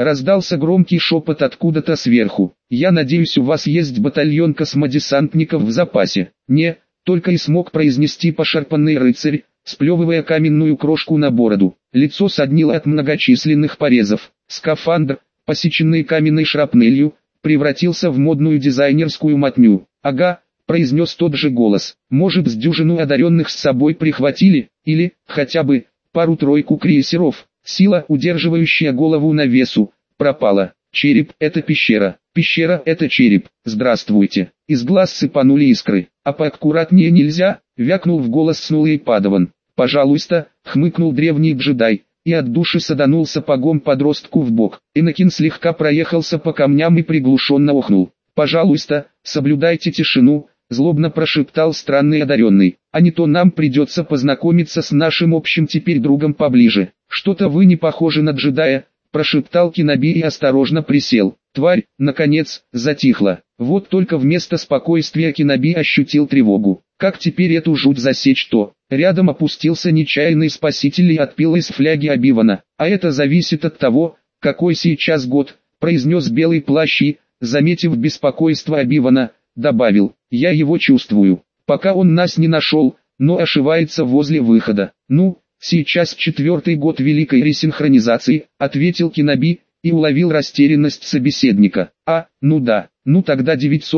Speaker 1: Раздался громкий шепот откуда-то сверху. «Я надеюсь, у вас есть батальон космодесантников в запасе?» «Не», только и смог произнести пошарпанный рыцарь, сплевывая каменную крошку на бороду. Лицо соднило от многочисленных порезов. Скафандр, посеченный каменной шрапнелью, превратился в модную дизайнерскую мотню. «Ага», произнес тот же голос. «Может, с дюжину одаренных с собой прихватили, или, хотя бы, пару-тройку крейсеров?» Сила, удерживающая голову на весу, пропала. Череп – это пещера. Пещера – это череп. Здравствуйте. Из глаз сыпанули искры. А поаккуратнее нельзя? Вякнул в голос снулый падаван. Пожалуйста, хмыкнул древний джедай, и от души саданул сапогом подростку в бок. Энакин слегка проехался по камням и приглушенно охнул. Пожалуйста, соблюдайте тишину, злобно прошептал странный одаренный. А не то нам придется познакомиться с нашим общим теперь другом поближе. «Что-то вы не похожи на джедая», – прошептал Киноби и осторожно присел. Тварь, наконец, затихла. Вот только вместо спокойствия Киноби ощутил тревогу. Как теперь эту жуть засечь то? Рядом опустился нечаянный спаситель и отпил из фляги Оби-Вана. «А это зависит от того, какой сейчас год», – произнес белый плащ и, заметив беспокойство Оби-Вана, добавил: «Я его чувствую. Пока он нас не нашел, но ошивается возле выхода». «Ну, сейчас 4-й год великой ресинхронизации», — ответил Киноби, и уловил растерянность собеседника. «А, ну да, ну тогда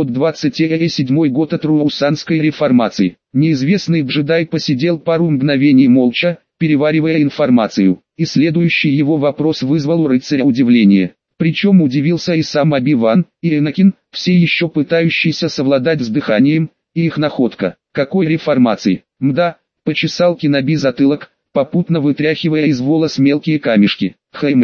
Speaker 1: 927 год от Руаусанской реформации». Неизвестный джедай посидел пару мгновений молча, переваривая информацию, и следующий его вопрос вызвал у рыцаря удивление. Причем удивился и сам Оби-Ван, и Энакин, все еще пытающиеся совладать с дыханием, и их находка. «Какой реформации?» «Мда», — почесал Киноби затылок, попутно вытряхивая из волос мелкие камешки.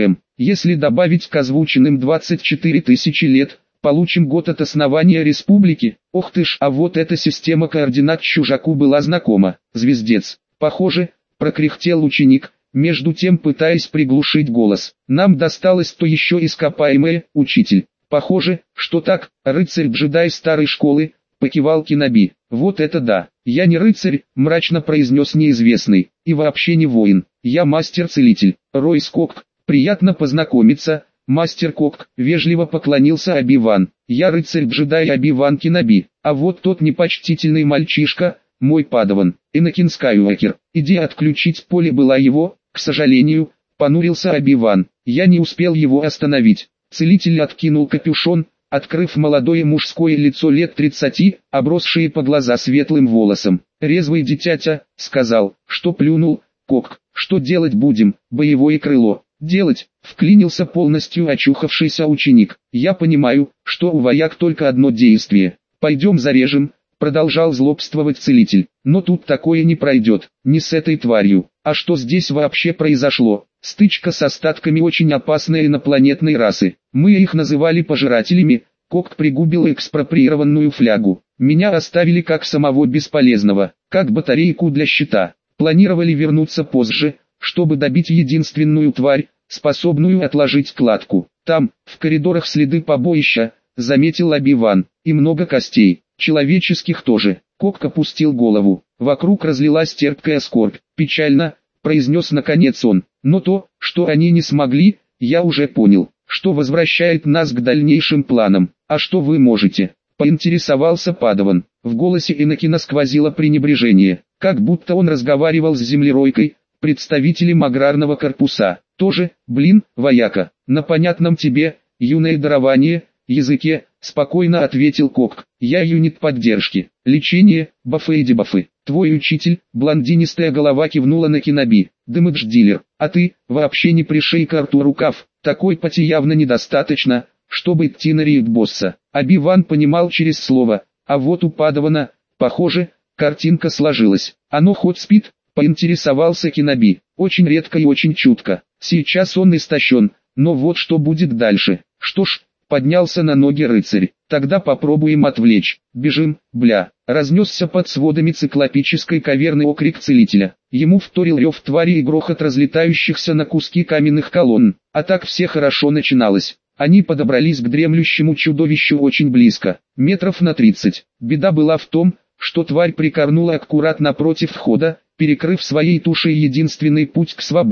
Speaker 1: Если добавить к озвученным 24 тысячи лет, получим год от основания республики. Ох ты ж, а вот эта система координат чужаку была знакома. Звездец. Похоже, прокряхтел ученик, между тем пытаясь приглушить голос. Нам досталось то еще ископаемое, учитель. Похоже, что так, рыцарь-джедай старой школы, покивал Киноби. Вот это да. Я не рыцарь, мрачно произнес неизвестный, и вообще не воин. Я мастер-целитель. Ройс Кокк, приятно познакомиться. Мастер Кокк, вежливо поклонился Оби-Ван. Я рыцарь-джедай Оби-Ван Киноби. А вот тот непочтительный мальчишка, мой падаван, Энакин Скайуокер. Идея отключить поле была его, к сожалению, понурился Оби-Ван. Я не успел его остановить. Целитель откинул капюшон, открыв молодое мужское лицо лет 30, обросшие по глаза светлым волосом. «Резвый дитятя», — сказал, что плюнул. «Кокк, что делать будем, боевое крыло?» «Делать», — вклинился полностью очухавшийся ученик. «Я понимаю, что у вояк только одно действие. Пойдем зарежем», — продолжал злобствовать целитель. «Но тут такое не пройдет, не с этой тварью. А что здесь вообще произошло?» «Стычка с остатками очень опасной инопланетной расы. Мы их называли пожирателями». Кокк пригубил экспроприированную флягу. «Меня оставили как самого бесполезного, как батарейку для щита. Планировали вернуться позже, чтобы добить единственную тварь, способную отложить кладку. Там, в коридорах следы побоища», — заметил Оби-Ван, — «и много костей, человеческих тоже». Кокк опустил голову. Вокруг разлилась терпкая скорбь. «Печально», — произнес наконец он, — «но то, что они не смогли, я уже понял, что возвращает нас к дальнейшим планам. А что вы можете?» — поинтересовался падаван. В голосе Энакина сквозило пренебрежение, как будто он разговаривал с землеройкой, представителем аграрного корпуса. «Тоже, блин, вояка, на понятном тебе, юное дарование, языке», — спокойно ответил Кокк. «Я юнит поддержки, лечение, бафы и дебафы. Твой учитель», — блондинистая голова кивнула на Киноби, — «дэмэдж-дилер. А ты, вообще не пришей к рту рукав, такой пати явно недостаточно, чтобы идти на рейд босса». Оби-Ван понимал через слово, а вот у падавана, похоже, картинка сложилась. «Оно хоть спит?» — поинтересовался Киноби. «Очень редко и очень чутко. Сейчас он истощен, но вот что будет дальше». «Что ж», — поднялся на ноги рыцарь, — «тогда попробуем отвлечь. Бежим, бля». Разнесся под сводами циклопической каверны окрик целителя. Ему вторил рев твари и грохот разлетающихся на куски каменных колонн. А так все хорошо начиналось. Они подобрались к дремлющему чудовищу очень близко, метров на 30. Беда была в том, что тварь прикорнула аккурат напротив входа, перекрыв своей тушей единственный путь к свободе.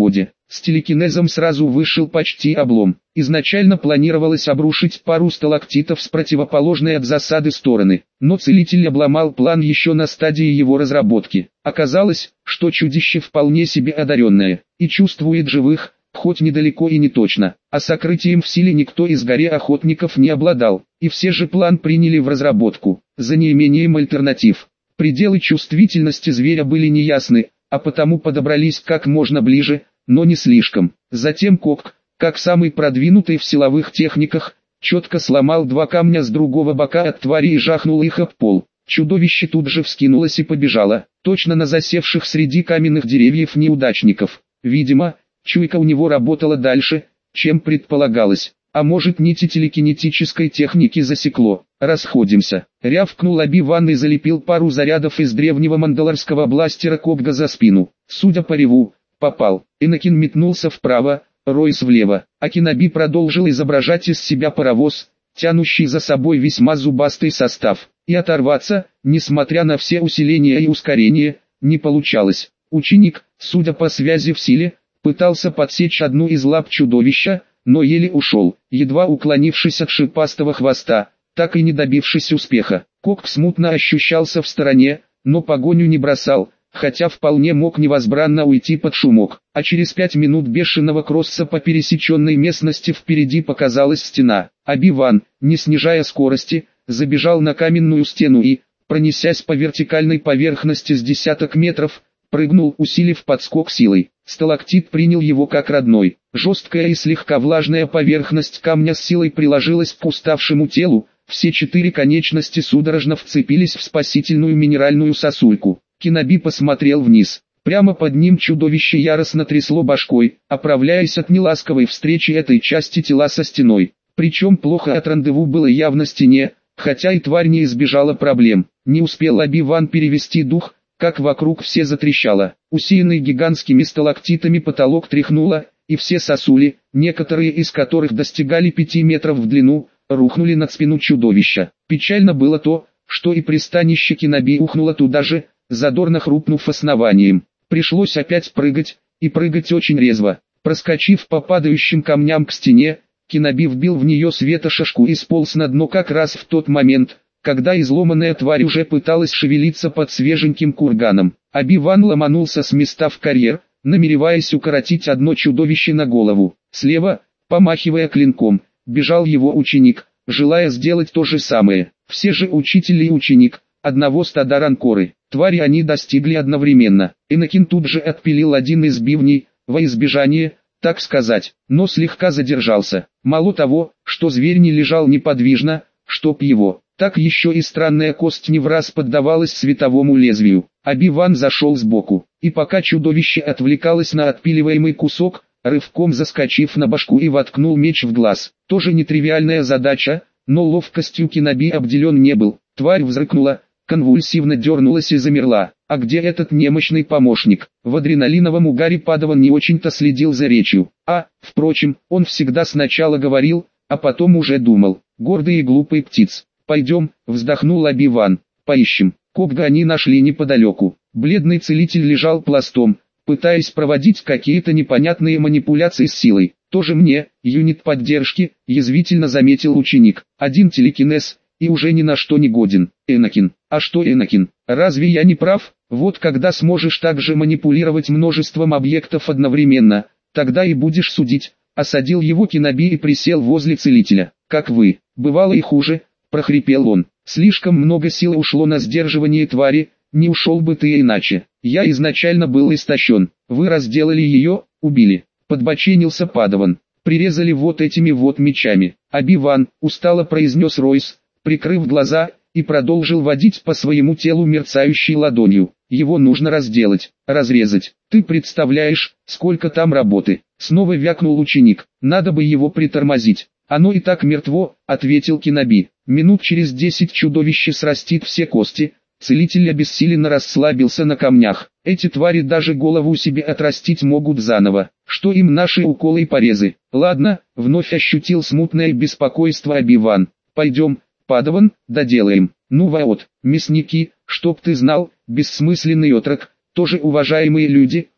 Speaker 1: С телекинезом сразу вышел почти облом. Изначально планировалось обрушить пару сталактитов с противоположной от засады стороны, но целитель обломал план еще на стадии его разработки. Оказалось, что чудище вполне себе одаренное, и чувствует живых, хоть недалеко и не точно, а сокрытием в силе никто из горе охотников не обладал, и все же план приняли в разработку, за неимением альтернатив. Пределы чувствительности зверя были неясны, а потому подобрались как можно ближе, но не слишком. Затем Кок, как самый продвинутый в силовых техниках, четко сломал два камня с другого бока от твари и жахнул их об пол. Чудовище тут же вскинулось и побежало, точно на засевших среди каменных деревьев неудачников. Видимо, чуйка у него работала дальше, чем предполагалось. А может, нити телекинетической техники засекло. Расходимся. Рявкнул Оби-Ван и залепил пару зарядов из древнего мандалорского бластера Кобга за спину. Судя по реву, попал. Энакин метнулся вправо, Ройс влево, а Кеноби продолжил изображать из себя паровоз, тянущий за собой весьма зубастый состав. И оторваться, несмотря на все усиления и ускорения, не получалось. Ученик, судя по связи в силе, пытался подсечь одну из лап чудовища, но еле ушел, едва уклонившись от шипастого хвоста, так и не добившись успеха. Кок смутно ощущался в стороне, но погоню не бросал, хотя вполне мог невозбранно уйти под шумок. А через 5 минут бешеного кросса по пересеченной местности впереди показалась стена. Оби-Ван, не снижая скорости, забежал на каменную стену и, пронесясь по вертикальной поверхности с десяток метров, прыгнул, усилив подскок силой. Сталактит принял его как родной. Жесткая и слегка влажная поверхность камня с силой приложилась к уставшему телу, все 4 конечности судорожно вцепились в спасительную минеральную сосульку. Кеноби посмотрел вниз. Прямо под ним чудовище яростно трясло башкой, оправляясь от неласковой встречи этой части тела со стеной. Причем плохо от рандеву было явно стене, хотя и тварь не избежала проблем. Не успел Оби-Ван перевести дух, как вокруг все затрещало. Усеянный гигантскими сталактитами потолок тряхнуло, и все сосули, некоторые из которых достигали 5 метров в длину, рухнули на спину чудовища. Печально было то, что и пристанище Кеноби ухнуло туда же, задорно хрупнув основанием. Пришлось опять прыгать, и прыгать очень резво. Проскочив по падающим камням к стене, Кеноби вбил в нее светошашку и сполз на дно как раз в тот момент, когда изломанная тварь уже пыталась шевелиться под свеженьким курганом. Оби-Ван ломанулся с места в карьер, намереваясь укоротить одно чудовище на голову. Слева, помахивая клинком, бежал его ученик, желая сделать то же самое. Все же учитель и ученик, одного стада ранкоры. Твари они достигли одновременно. Энакин тут же отпилил один из бивней, во избежание, так сказать, но слегка задержался. Мало того, что зверь не лежал неподвижно, чтоб его, так еще и странная кость не враз поддавалась световому лезвию. Оби-Ван зашел сбоку, и пока чудовище отвлекалось на отпиливаемый кусок, рывком заскочив на башку и воткнул меч в глаз. Тоже нетривиальная задача, но ловкостью Кеноби обделен не был. Тварь взрыкнула, конвульсивно дернулась и замерла. А где этот немощный помощник? В адреналиновом угаре Падаван не очень-то следил за речью. Впрочем, он всегда сначала говорил, а потом уже думал. Гордый и глупый птиц. «Пойдем», — вздохнул Оби-Ван, — «поищем». Кобга они нашли неподалеку. Бледный целитель лежал пластом, пытаясь проводить какие-то непонятные манипуляции с силой. «Тоже мне, юнит поддержки», — язвительно заметил ученик. «Один телекинез, и уже ни на что не годен. Энакин». «А что Энакин? Разве я не прав? Вот когда сможешь также манипулировать множеством объектов одновременно, тогда и будешь судить». Осадил его Кеноби и присел возле целителя. «Как вы, бывало и хуже», — прохрипел он. «Слишком много сил ушло на сдерживание твари, не ушел бы ты иначе. Я изначально был истощен. Вы разделали ее, убили». Подбоченился Падаван. «Прирезали вот этими вот мечами». «Оби-Ван», — устало произнес Ройс, прикрыв глаза, и продолжил водить по своему телу мерцающей ладонью. «Его нужно разделать, разрезать. Ты представляешь, сколько там работы?» Снова вякнул ученик. «Надо бы его притормозить». «Оно и так мертво», — ответил Кеноби. «Минут через 10 чудовище срастит все кости». Целитель обессиленно расслабился на камнях. «Эти твари даже голову себе отрастить могут заново. Что им наши уколы и порезы?» «Ладно», — вновь ощутил смутное беспокойство Оби-Ван. «Пойдем, Падаван, доделаем». «Ну вот, мясники, чтоб ты знал, бессмысленный отрок, тоже уважаемые люди»,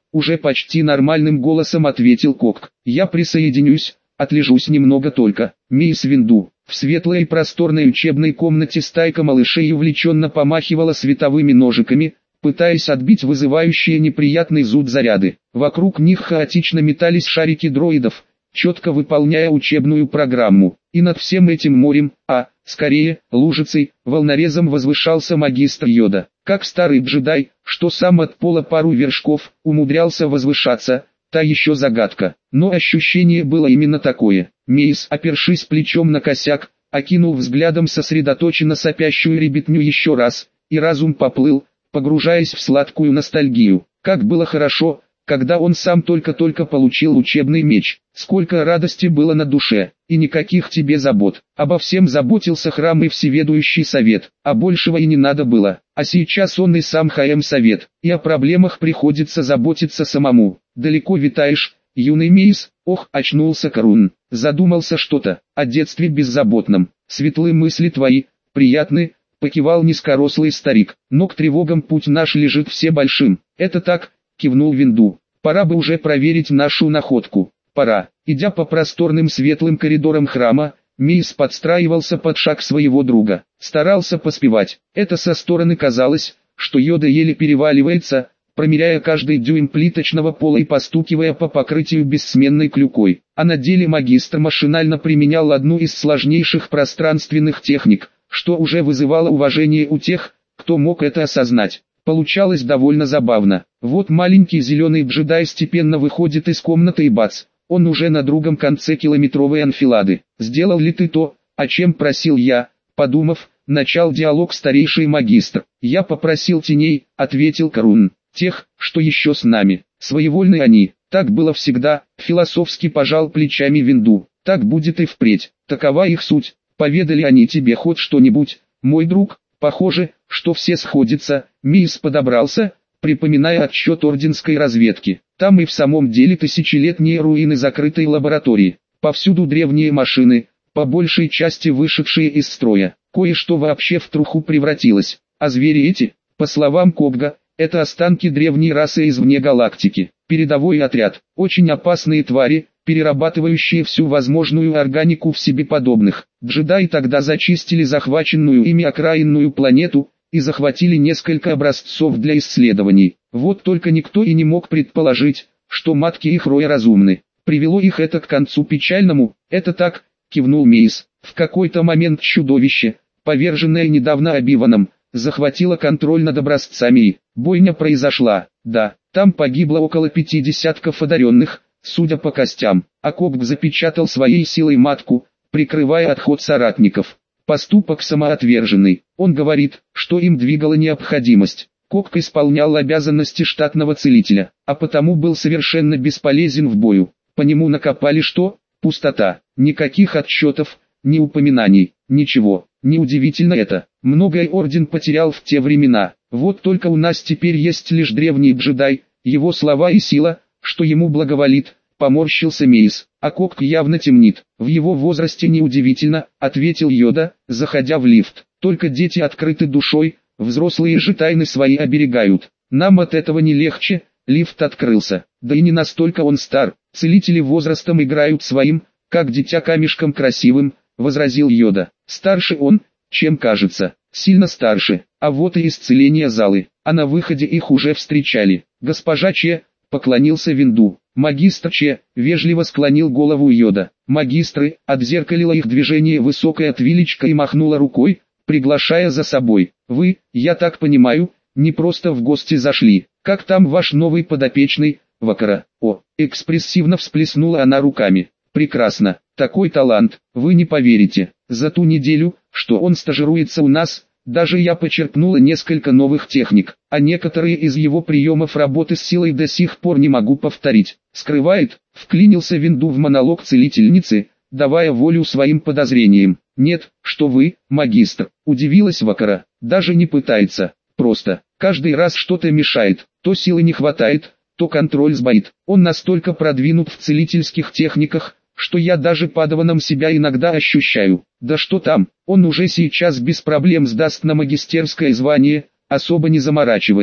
Speaker 1: уже почти нормальным голосом ответил Кок. Я присоединюсь, отлежусь немного только. Мисс Винду. В светлой и просторной учебной комнате стайка малышей увлеченно помахивала световыми ножиками, пытаясь отбить вызывающие неприятный зуд заряды. Вокруг них хаотично метались шарики дроидов, четко выполняя учебную программу. И над всем этим морем, скорее, лужицей, волнорезом возвышался магистр Йода. Как старый джедай, что сам от пола пару вершков, умудрялся возвышаться, та еще загадка. Но ощущение было именно такое. Мейс, опершись плечом на косяк, окинул взглядом сосредоточенно сопящую ребятню еще раз, и разум поплыл, погружаясь в сладкую ностальгию. Как было хорошо, когда он сам только-только получил учебный меч. Сколько радости было на душе, и никаких тебе забот. Обо всем заботился храм и всеведущий совет, а большего и не надо было. А сейчас он и сам ХМ совет, и о проблемах приходится заботиться самому. Далеко витаешь, юный Мейс? Ох, очнулся Карун. Задумался что-то, о детстве беззаботном. Светлые мысли твои, приятны, покивал низкорослый старик. Но к тревогам путь наш лежит все большим. Это так, кивнул Винду. Пора бы уже проверить нашу находку. Пора. Идя по просторным светлым коридорам храма, Мейс подстраивался под шаг своего друга. Старался поспевать. Это со стороны казалось, что Йода еле переваливается, промеряя каждый дюйм плиточного пола и постукивая по покрытию бессменной клюкой. А на деле магистр машинально применял одну из сложнейших пространственных техник, что уже вызывало уважение у тех, кто мог это осознать. Получалось довольно забавно. Вот маленький зеленый джедай степенно выходит из комнаты и бац, он уже на другом конце километровой анфилады. «Сделал ли ты то, о чем просил я?» Подумав, начал диалог старейший магистр. «Я попросил теней», — ответил Карун. «Тех, что еще с нами. Своевольны они. Так было всегда», — философски пожал плечами Винду. «Так будет и впредь. Такова их суть. Поведали они тебе хоть что-нибудь, мой друг?» Похоже, что все сходятся. Мейс подобрался, припоминая отчет орденской разведки. Там и в самом деле тысячелетние руины закрытой лаборатории. Повсюду древние машины, по большей части вышедшие из строя. Кое-что вообще в труху превратилось. А звери эти, по словам Кобга, это останки древней расы извне галактики. Передовой отряд. Очень опасные твари, перерабатывающие всю возможную органику в себе подобных. Джедаи тогда зачистили захваченную ими окраинную планету, и захватили несколько образцов для исследований. Вот только никто и не мог предположить, что матки их роя разумны. Привело их это к концу печальному. «Это так», — кивнул Мейс. «В какой-то момент чудовище, поверженное недавно Оби-Ваном, захватило контроль над образцами и бойня произошла. Да, там погибло около 50 одаренных, судя по костям. А Кобг запечатал своей силой матку, прикрывая отход соратников. Поступок самоотверженный. Он говорит, что им двигала необходимость. Кобг исполнял обязанности штатного целителя, а потому был совершенно бесполезен в бою. По нему накопали что? Пустота. Никаких отчетов, ни упоминаний, ничего. Неудивительно это. Многое орден потерял в те времена. Вот только у нас теперь есть лишь древний джедай, его слова и сила, что ему благоволит. Поморщился Мейс. А Кобг явно темнит. В его возрасте неудивительно, ответил Йода, заходя в лифт. Только дети открыты душой, взрослые же тайны свои оберегают. Нам от этого не легче. Лифт открылся. Да и не настолько он стар. Целители возрастом играют своим, как дитя камешком красивым, возразил Йода. Старше он, чем кажется. Сильно старше. А вот и исцеление залы. А на выходе их уже встречали. Госпожа Че, поклонился Винду. Магистр Че, вежливо склонил голову Йода. Магистры, отзеркалила их движение высокая твилечка и махнула рукой, приглашая за собой. Вы, я так понимаю, не просто в гости зашли. Как там ваш новый подопечный, Вакара? О, экспрессивно всплеснула она руками. Прекрасно, такой талант, вы не поверите. За ту неделю, что он стажируется у нас, даже я почерпнула несколько новых техник, а некоторые из его приемов работы с силой до сих пор не могу повторить. Скрывает, вклинился Винду в монолог целительницы, давая волю своим подозрениям. Нет, что вы, магистр, удивилась Вакара, даже не пытается, просто, каждый раз что-то мешает, то силы не хватает, то контроль сбоит. Он настолько продвинут в целительских техниках, что я даже падаваном себя иногда ощущаю. Да что там, он уже сейчас без проблем сдаст на магистерское звание, особо не заморачиваясь.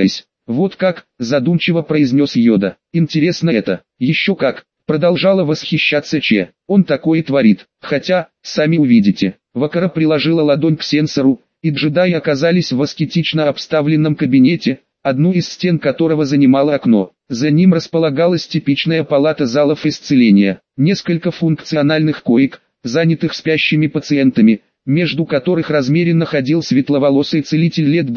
Speaker 1: Вот как, задумчиво произнес Йода. Интересно это. Еще как. Продолжала восхищаться Че. Он такое творит. Хотя, сами увидите. Вакара приложила ладонь к сенсору, и джедаи оказались в аскетично обставленном кабинете, одну из стен которого занимало окно. За ним располагалась типичная палата залов исцеления. Несколько функциональных коек, занятых спящими пациентами, между которых размеренно ходил светловолосый целитель лет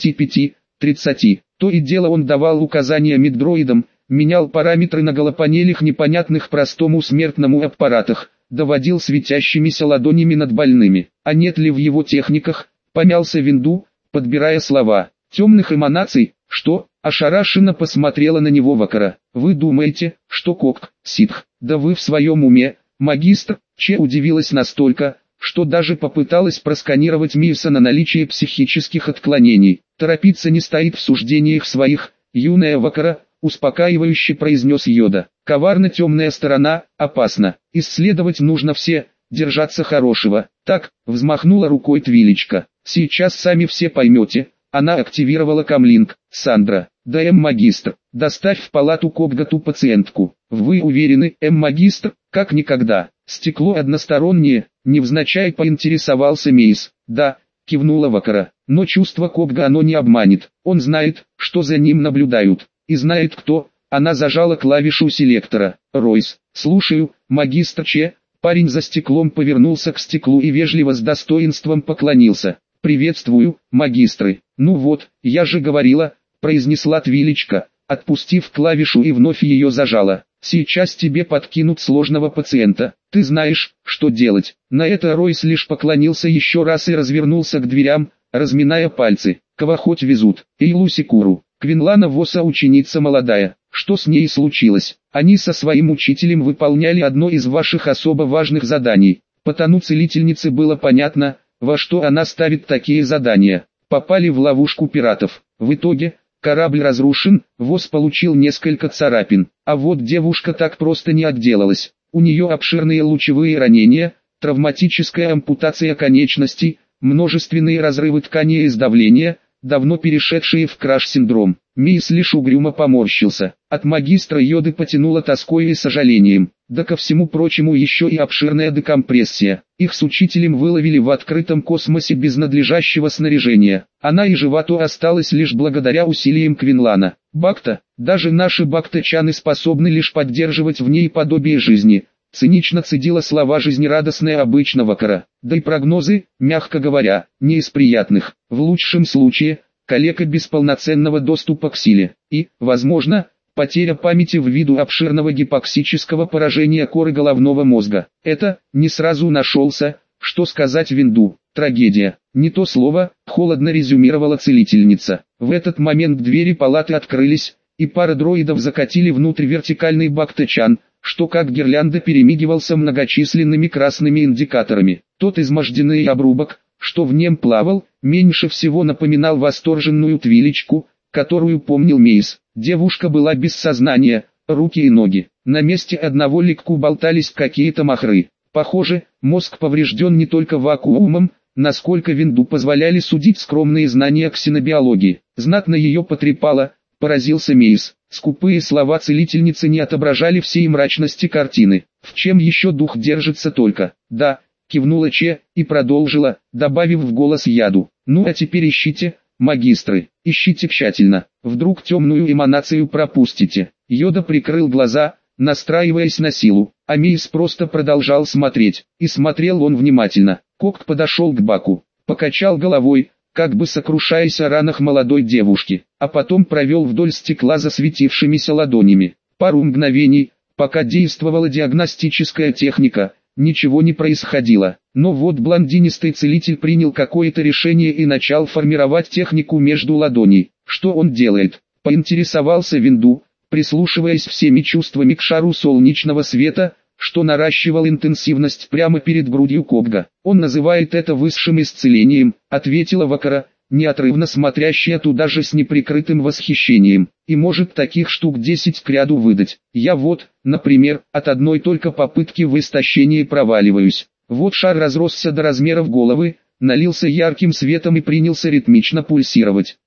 Speaker 1: 25-30. То и дело он давал указания меддроидам, менял параметры на голопанелях непонятных простому смертному аппаратах, доводил светящимися ладонями над больными. А нет ли в его техниках, помялся Винду, подбирая слова, темных эманаций, что? Ошарашенно посмотрела на него Вакара. Вы думаете, что Кокк, ситх? Да вы в своем уме, магистр? Че удивилась настолько, что даже попыталась просканировать Миуса на наличие психических отклонений. Торопиться не стоит в суждениях своих, юная Вакара, успокаивающе произнес Йода. Коварна темная сторона, опасно. Исследовать нужно все, держаться хорошего. Так, взмахнула рукой Твилечка. Сейчас сами все поймете. Она активировала камлинг. Сандра, да магистр, доставь в палату Кокга ту пациентку. Вы уверены, магистр? Как никогда. Стекло одностороннее, невзначай поинтересовался Мейс. Да, кивнула Вакара, но чувство Кокга оно не обманет. Он знает, что за ним наблюдают. И знает кто. Она зажала клавишу селектора. Ройс, слушаю, магистр Че. Парень за стеклом повернулся к стеклу и вежливо с достоинством поклонился. «Приветствую, магистры. Ну вот, я же говорила», — произнесла Твилечка, отпустив клавишу и вновь ее зажала. «Сейчас тебе подкинут сложного пациента. Ты знаешь, что делать». На это Ройс лишь поклонился еще раз и развернулся к дверям, разминая пальцы. «Кого хоть везут? Эйлу Секуру. Квинлана Воса ученица молодая. Что с ней случилось? Они со своим учителем выполняли одно из ваших особо важных заданий. По тону целительницы было понятно, во что она ставит такие задания. Попали в ловушку пиратов. В итоге, корабль разрушен, ВОС получил несколько царапин. А вот девушка так просто не отделалась. У нее обширные лучевые ранения, травматическая ампутация конечностей, множественные разрывы ткани из давления, давно перешедшие в краш-синдром. Мейс лишь угрюмо поморщился. От магистра Йоды потянуло тоской и сожалением. Да ко всему прочему еще и обширная декомпрессия. Их с учителем выловили в открытом космосе без надлежащего снаряжения. Она и жива-то осталась лишь благодаря усилиям Квинлана. Бакта, даже наши бактачаны способны лишь поддерживать в ней подобие жизни. Цинично цедила слова жизнерадостная обычного Вакара. Да и прогнозы, мягко говоря, не из приятных. В лучшем случае, калека без полноценного доступа к силе. И, возможно, потеря памяти ввиду обширного гипоксического поражения коры головного мозга. Это, не сразу нашелся, что сказать Винду. Трагедия. Не то слово, холодно резюмировала целительница. В этот момент двери палаты открылись, и пара дроидов закатили внутрь вертикальный бактачан, что как гирлянда перемигивался многочисленными красными индикаторами. Тот изможденный обрубок, что в нем плавал, меньше всего напоминал восторженную Твилечку, которую помнил Мейс. Девушка была без сознания, руки и ноги. На месте одного легку болтались какие-то махры. Похоже, мозг поврежден не только вакуумом, насколько Винду позволяли судить скромные знания ксенобиологии. Знатно ее потрепало, поразился Мейс. Скупые слова целительницы не отображали всей мрачности картины. В чем еще дух держится только? Да, кивнула Че и продолжила, добавив в голос яду. Ну а теперь ищите, магистры, ищите тщательно. Вдруг темную эманацию пропустите. Йода прикрыл глаза, настраиваясь на силу, а Мейс просто продолжал смотреть. И смотрел он внимательно. Кокк подошел к Баку, покачал головой, как бы сокрушаясь о ранах молодой девушки, а потом провел вдоль стекла засветившимися ладонями. Пару мгновений, пока действовала диагностическая техника, ничего не происходило. Но вот блондинистый целитель принял какое-то решение и начал формировать технику между ладоней. Что он делает? Поинтересовался Винду, прислушиваясь всеми чувствами к шару солнечного света, что наращивал интенсивность прямо перед грудью Кокга. Он называет это высшим исцелением, ответила Вакара, неотрывно смотрящая туда же с неприкрытым восхищением. И может таких штук 10 кряду выдать. Я вот, например, от одной только попытки в истощении проваливаюсь. Вот шар разросся до размеров головы, налился ярким светом и принялся ритмично пульсировать.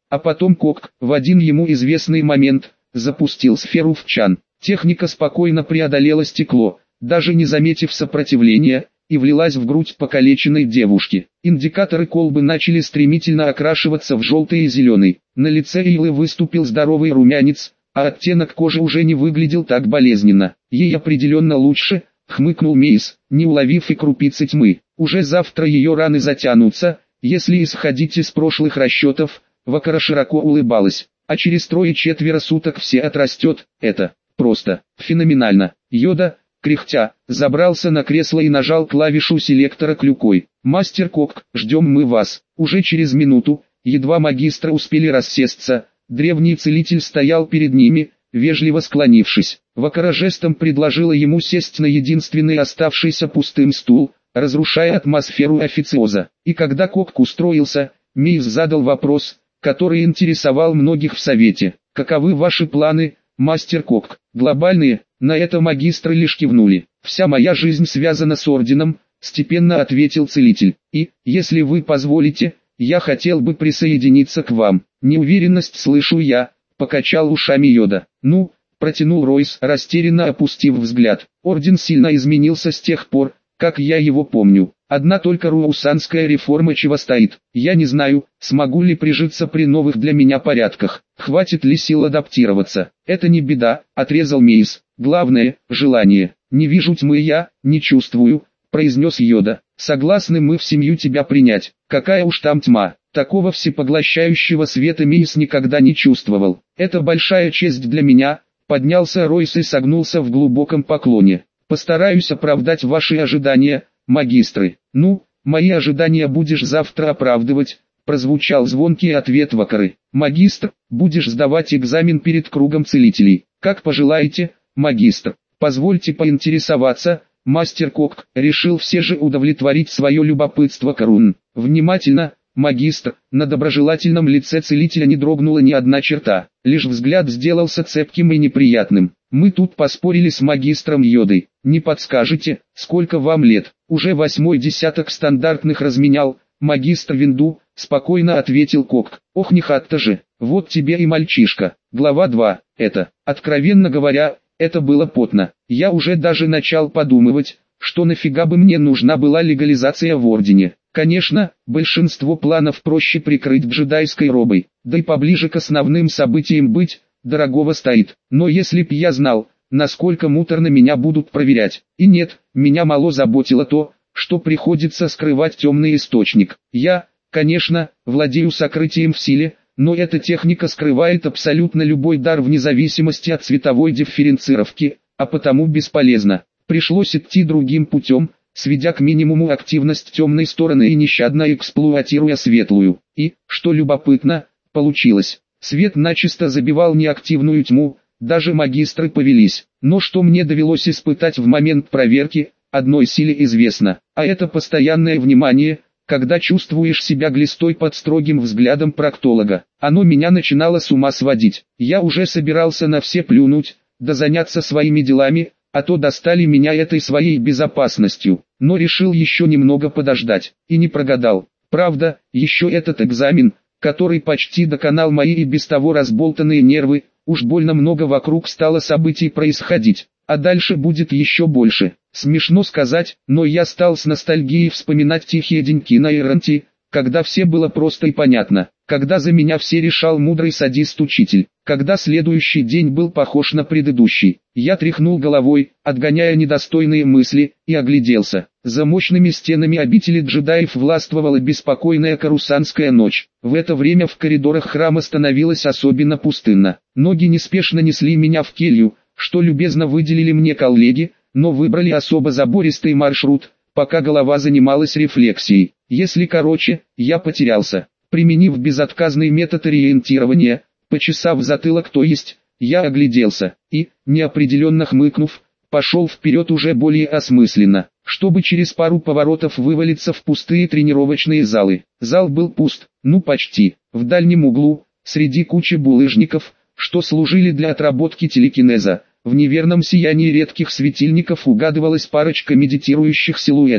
Speaker 1: А потом Кок, в один ему известный момент, запустил сферу в чан. Техника спокойно преодолела стекло, даже не заметив сопротивления, и влилась в грудь покалеченной девушки. Индикаторы колбы начали стремительно окрашиваться в желтый и зеленый. На лице Илы выступил здоровый румянец, а оттенок кожи уже не выглядел так болезненно. Ей определенно лучше, хмыкнул Мейс, не уловив и крупицы тьмы. Уже завтра ее раны затянутся, если исходить из прошлых расчетов. Вакара широко улыбалась, а через 3-4 суток все отрастет. Это просто феноменально. Йода, кряхтя, забрался на кресло и нажал клавишу селектора клюкой. «Мастер Кок, ждем мы вас». Уже через минуту, едва магистры успели рассесться, древний целитель стоял перед ними, вежливо склонившись. Вакара жестом предложила ему сесть на единственный оставшийся пустым стул, разрушая атмосферу официоза. И когда Кок устроился, Мейс задал вопрос, который интересовал многих в совете. «Каковы ваши планы, мастер Кок?» «Глобальные». На это магистры лишь кивнули. «Вся моя жизнь связана с орденом», — степенно ответил целитель. «И, если вы позволите, я хотел бы присоединиться к вам». «Неуверенность слышу я», — покачал ушами Йода. «Ну», — протянул Ройс, растерянно опустив взгляд. «Орден сильно изменился с тех пор, как я его помню. Одна только руусанская реформа чего стоит. Я не знаю, смогу ли прижиться при новых для меня порядках. Хватит ли сил адаптироваться. Это не беда», — отрезал Мейс. «Главное — желание. Не вижу тьмы я, не чувствую», — произнес Йода. «Согласны мы в семью тебя принять. Какая уж там тьма». Такого всепоглощающего света Мейс никогда не чувствовал. «Это большая честь для меня», — поднялся Ройс и согнулся в глубоком поклоне. «Постараюсь оправдать ваши ожидания, магистры». «Ну, мои ожидания будешь завтра оправдывать», — прозвучал звонкий ответ Вакары. «Магистр, будешь сдавать экзамен перед кругом целителей». «Как пожелаете, магистр». «Позвольте поинтересоваться», — мастер Кок решил все же удовлетворить свое любопытство Карун. «Внимательно, магистр». На доброжелательном лице целителя не дрогнула ни одна черта, лишь взгляд сделался цепким и неприятным. «Мы тут поспорили с магистром Йодой. Не подскажете, сколько вам лет?» «Уже 8-й десяток стандартных разменял, магистр Винду», — спокойно ответил Кок. «Ох, не хат-то же, вот тебе и мальчишка». Глава 2. Откровенно говоря, это было потно. Я уже даже начал подумывать, что нафига бы мне нужна была легализация в ордене. Конечно, большинство планов проще прикрыть джедайской робой, да и поближе к основным событиям быть, дорогого стоит. Но если б я знал, насколько муторно меня будут проверять. И нет, меня мало заботило то, что приходится скрывать темный источник. Я, конечно, владею сокрытием в силе, но эта техника скрывает абсолютно любой дар вне зависимости от цветовой дифференцировки, а потому бесполезно. Пришлось идти другим путем, сведя к минимуму активность темной стороны и нещадно эксплуатируя светлую. И, что любопытно, получилось. Свет начисто забивал неактивную тьму, даже магистры повелись. Но что мне довелось испытать в момент проверки, одной силе известно, а это постоянное внимание, когда чувствуешь себя глистой под строгим взглядом проктолога. Оно меня начинало с ума сводить. Я уже собирался на все плюнуть, да заняться своими делами, а то достали меня этой своей безопасностью, но решил еще немного подождать, и не прогадал. Правда, еще этот экзамен, который почти доконал мои и без того разболтанные нервы, уж больно много вокруг стало событий происходить, а дальше будет еще больше. Смешно сказать, но я стал с ностальгией вспоминать тихие деньки на Эранти, когда все было просто и понятно, когда за меня все решал мудрый садист-учитель, когда следующий день был похож на предыдущий. Я тряхнул головой, отгоняя недостойные мысли, и огляделся. За мощными стенами обители джедаев властвовала беспокойная карусанская ночь. В это время в коридорах храма становилось особенно пустынно. Ноги неспешно несли меня в келью, что любезно выделили мне коллеги, но выбрали особо забористый маршрут, пока голова занималась рефлексией. Если короче, я потерялся. Применив безотказный метод ориентирования, почесав затылок, то есть, я огляделся, и, неопределенно хмыкнув, пошел вперед уже более осмысленно, чтобы через пару поворотов вывалиться в пустые тренировочные залы. Зал был пуст, ну почти. В дальнем углу, среди кучи булыжников, что служили для отработки телекинеза, в неверном сиянии редких светильников угадывалась парочка медитирующих силуэтов.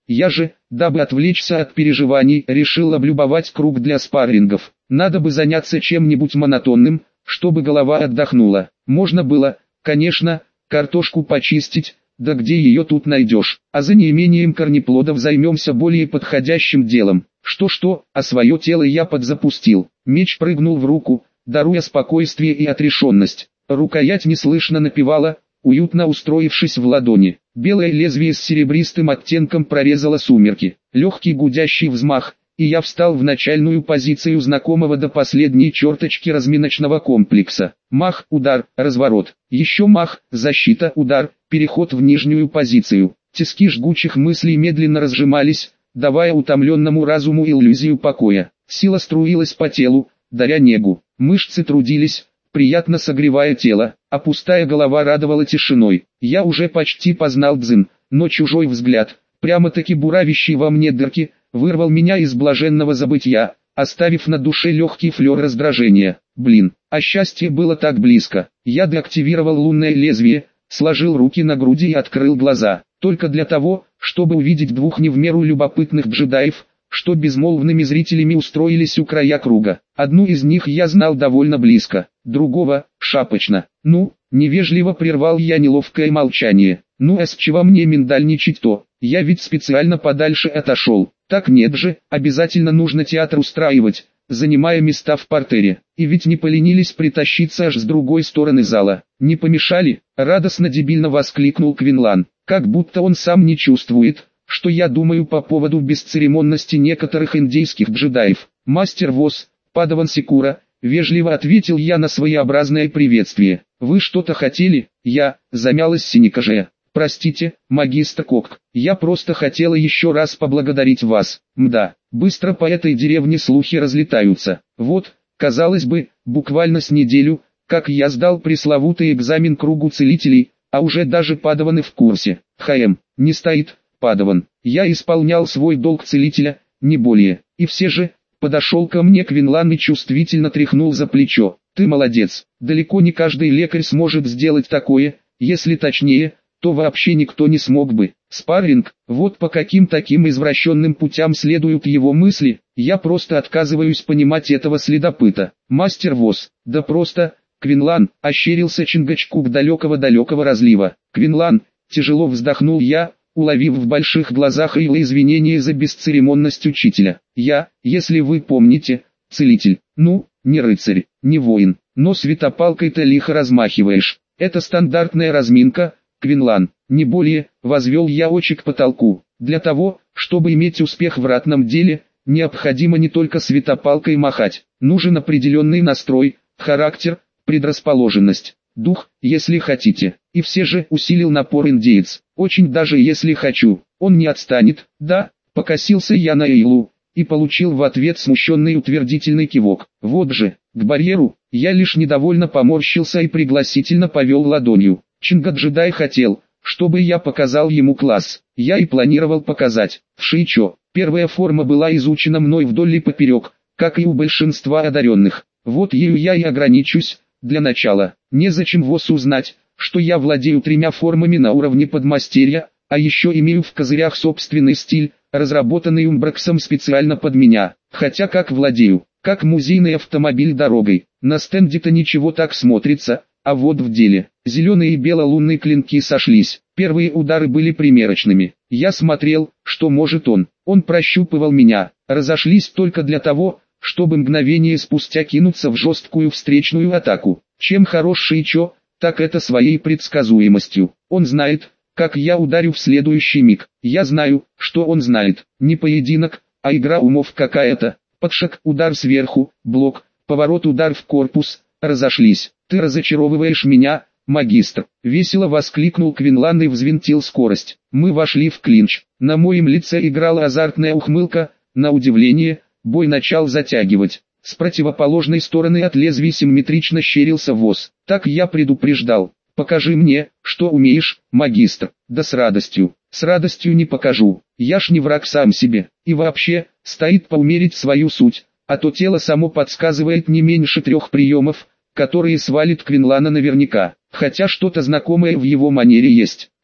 Speaker 1: Я же, дабы отвлечься от переживаний, решил облюбовать круг для спаррингов. Надо бы заняться чем-нибудь монотонным, чтобы голова отдохнула. Можно было, конечно, картошку почистить, да где ее тут найдешь. А за неимением корнеплодов займемся более подходящим делом. Что-что, а свое тело я подзапустил. Меч прыгнул в руку, даруя спокойствие и отрешенность. Рукоять неслышно напевала, уютно устроившись в ладони. Белое лезвие с серебристым оттенком прорезало сумерки. Легкий гудящий взмах, и я встал в начальную позицию знакомого до последней черточки разминочного комплекса. Мах, удар, разворот. Еще мах, защита, удар, переход в нижнюю позицию. Тиски жгучих мыслей медленно разжимались, давая утомленному разуму иллюзию покоя. Сила струилась по телу, даря негу. Мышцы трудились, приятно согревая тело, а пустая голова радовала тишиной. Я уже почти познал дзен, но чужой взгляд, прямо-таки буравящий во мне дырки, вырвал меня из блаженного забытья, оставив на душе легкий флер раздражения. Блин, а счастье было так близко. Я деактивировал лунное лезвие, сложил руки на груди и открыл глаза, только для того, чтобы увидеть двух не в меру любопытных джедаев, что безмолвными зрителями устроились у края круга. Одну из них я знал довольно близко, другого – шапочно. Ну, невежливо прервал я неловкое молчание. Ну а с чего мне миндальничать-то? Я ведь специально подальше отошел. Так нет же, обязательно нужно театр устраивать, занимая места в партере. И ведь не поленились притащиться аж с другой стороны зала. Не помешали? Радостно дебильно воскликнул Квинлан. Как будто он сам не чувствует, что я думаю по поводу бесцеремонности некоторых индейских джедаев. Мастер Воз, Падаван Секура, вежливо ответил я на своеобразное приветствие. Вы что-то хотели? Я, замялась синекожая. Простите, магистр Кок, я просто хотела еще раз поблагодарить вас. Мда, быстро по этой деревне слухи разлетаются. Вот, казалось бы, буквально с неделю, как я сдал пресловутый экзамен кругу целителей, а уже даже падаваны в курсе. Не стоит, Падаван. Я исполнял свой долг целителя, не более. И все же, подошел ко мне Квинлан и чувствительно тряхнул за плечо. Ты молодец, далеко не каждый лекарь сможет сделать такое, если точнее, то вообще никто не смог бы. Спарринг, вот по каким таким извращенным путям следуют его мысли, я просто отказываюсь понимать этого следопыта. Мастер Воз, да просто, Квинлан, ощерился Чингачгук далекого-далекого разлива. Квинлан, тяжело вздохнул я, уловив в больших глазах его извинения за бесцеремонность учителя. Я, если вы помните, целитель, ну, не рыцарь, не воин, но светопалкой-то лихо размахиваешь. Это стандартная разминка, Квинлан, не более, возвел я очи к потолку. Для того, чтобы иметь успех в ратном деле, необходимо не только светопалкой махать, нужен определенный настрой, характер, предрасположенность, дух, если хотите. И все же усилил напор индеец, очень даже если хочу, он не отстанет, да, покосился я на Эйлу, и получил в ответ смущенный утвердительный кивок. Вот же, к барьеру, я лишь недовольно поморщился и пригласительно повел ладонью. Чинга-джедай хотел, чтобы я показал ему класс. Я и планировал показать. В Шиичо, первая форма была изучена мной вдоль и поперек, как и у большинства одаренных. Вот ею я и ограничусь, для начала. Незачем ВОС узнать, что я владею 3 формами на уровне подмастерья, а еще имею в козырях собственный стиль, разработанный Умбраксом специально под меня. Хотя как владею, как музейный автомобиль дорогой. На стенде-то ничего так смотрится. А вот в деле, зеленые и бело-лунные клинки сошлись. Первые удары были примерочными. Я смотрел, что может он. Он прощупывал меня. Разошлись только для того, чтобы мгновение спустя кинуться в жесткую встречную атаку. Чем хорош Шиичо, так это своей предсказуемостью. Он знает, как я ударю в следующий миг. Я знаю, что он знает. Не поединок, а игра умов какая-то. Подшаг, удар сверху, блок, поворот, удар в корпус. Разошлись. Ты разочаровываешь меня, магистр. Весело воскликнул Квинлан и взвинтил скорость. Мы вошли в клинч. На моем лице играла азартная ухмылка. На удивление, бой начал затягивать. С противоположной стороны от лезвий симметрично щерился ВОС. Так я предупреждал. Покажи мне, что умеешь, магистр. Да с радостью. С радостью не покажу. Я ж не враг сам себе. И вообще, стоит поумерить свою суть. А то тело само подсказывает не меньше 3 приемов, которые свалит Квинлана наверняка. Хотя что-то знакомое в его манере есть.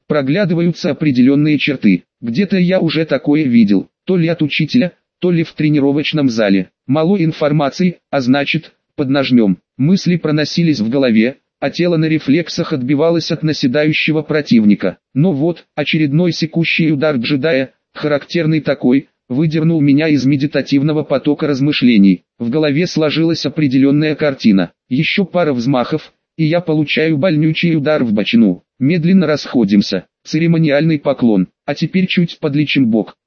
Speaker 1: проглядываются определенные черты. Где-то я уже такое видел, то ли от учителя, то ли в тренировочном зале. Мало информации, а значит, поднажмем. Мысли проносились в голове, а тело на рефлексах отбивалось от наседающего противника. Но вот, очередной секущий удар джедая, характерный такой, выдернул меня из медитативного потока размышлений. В голове сложилась определенная картина. Еще пара взмахов, и я получаю больнючий удар в бочину. Медленно расходимся. Церемониальный поклон. А теперь чуть подлечим бок.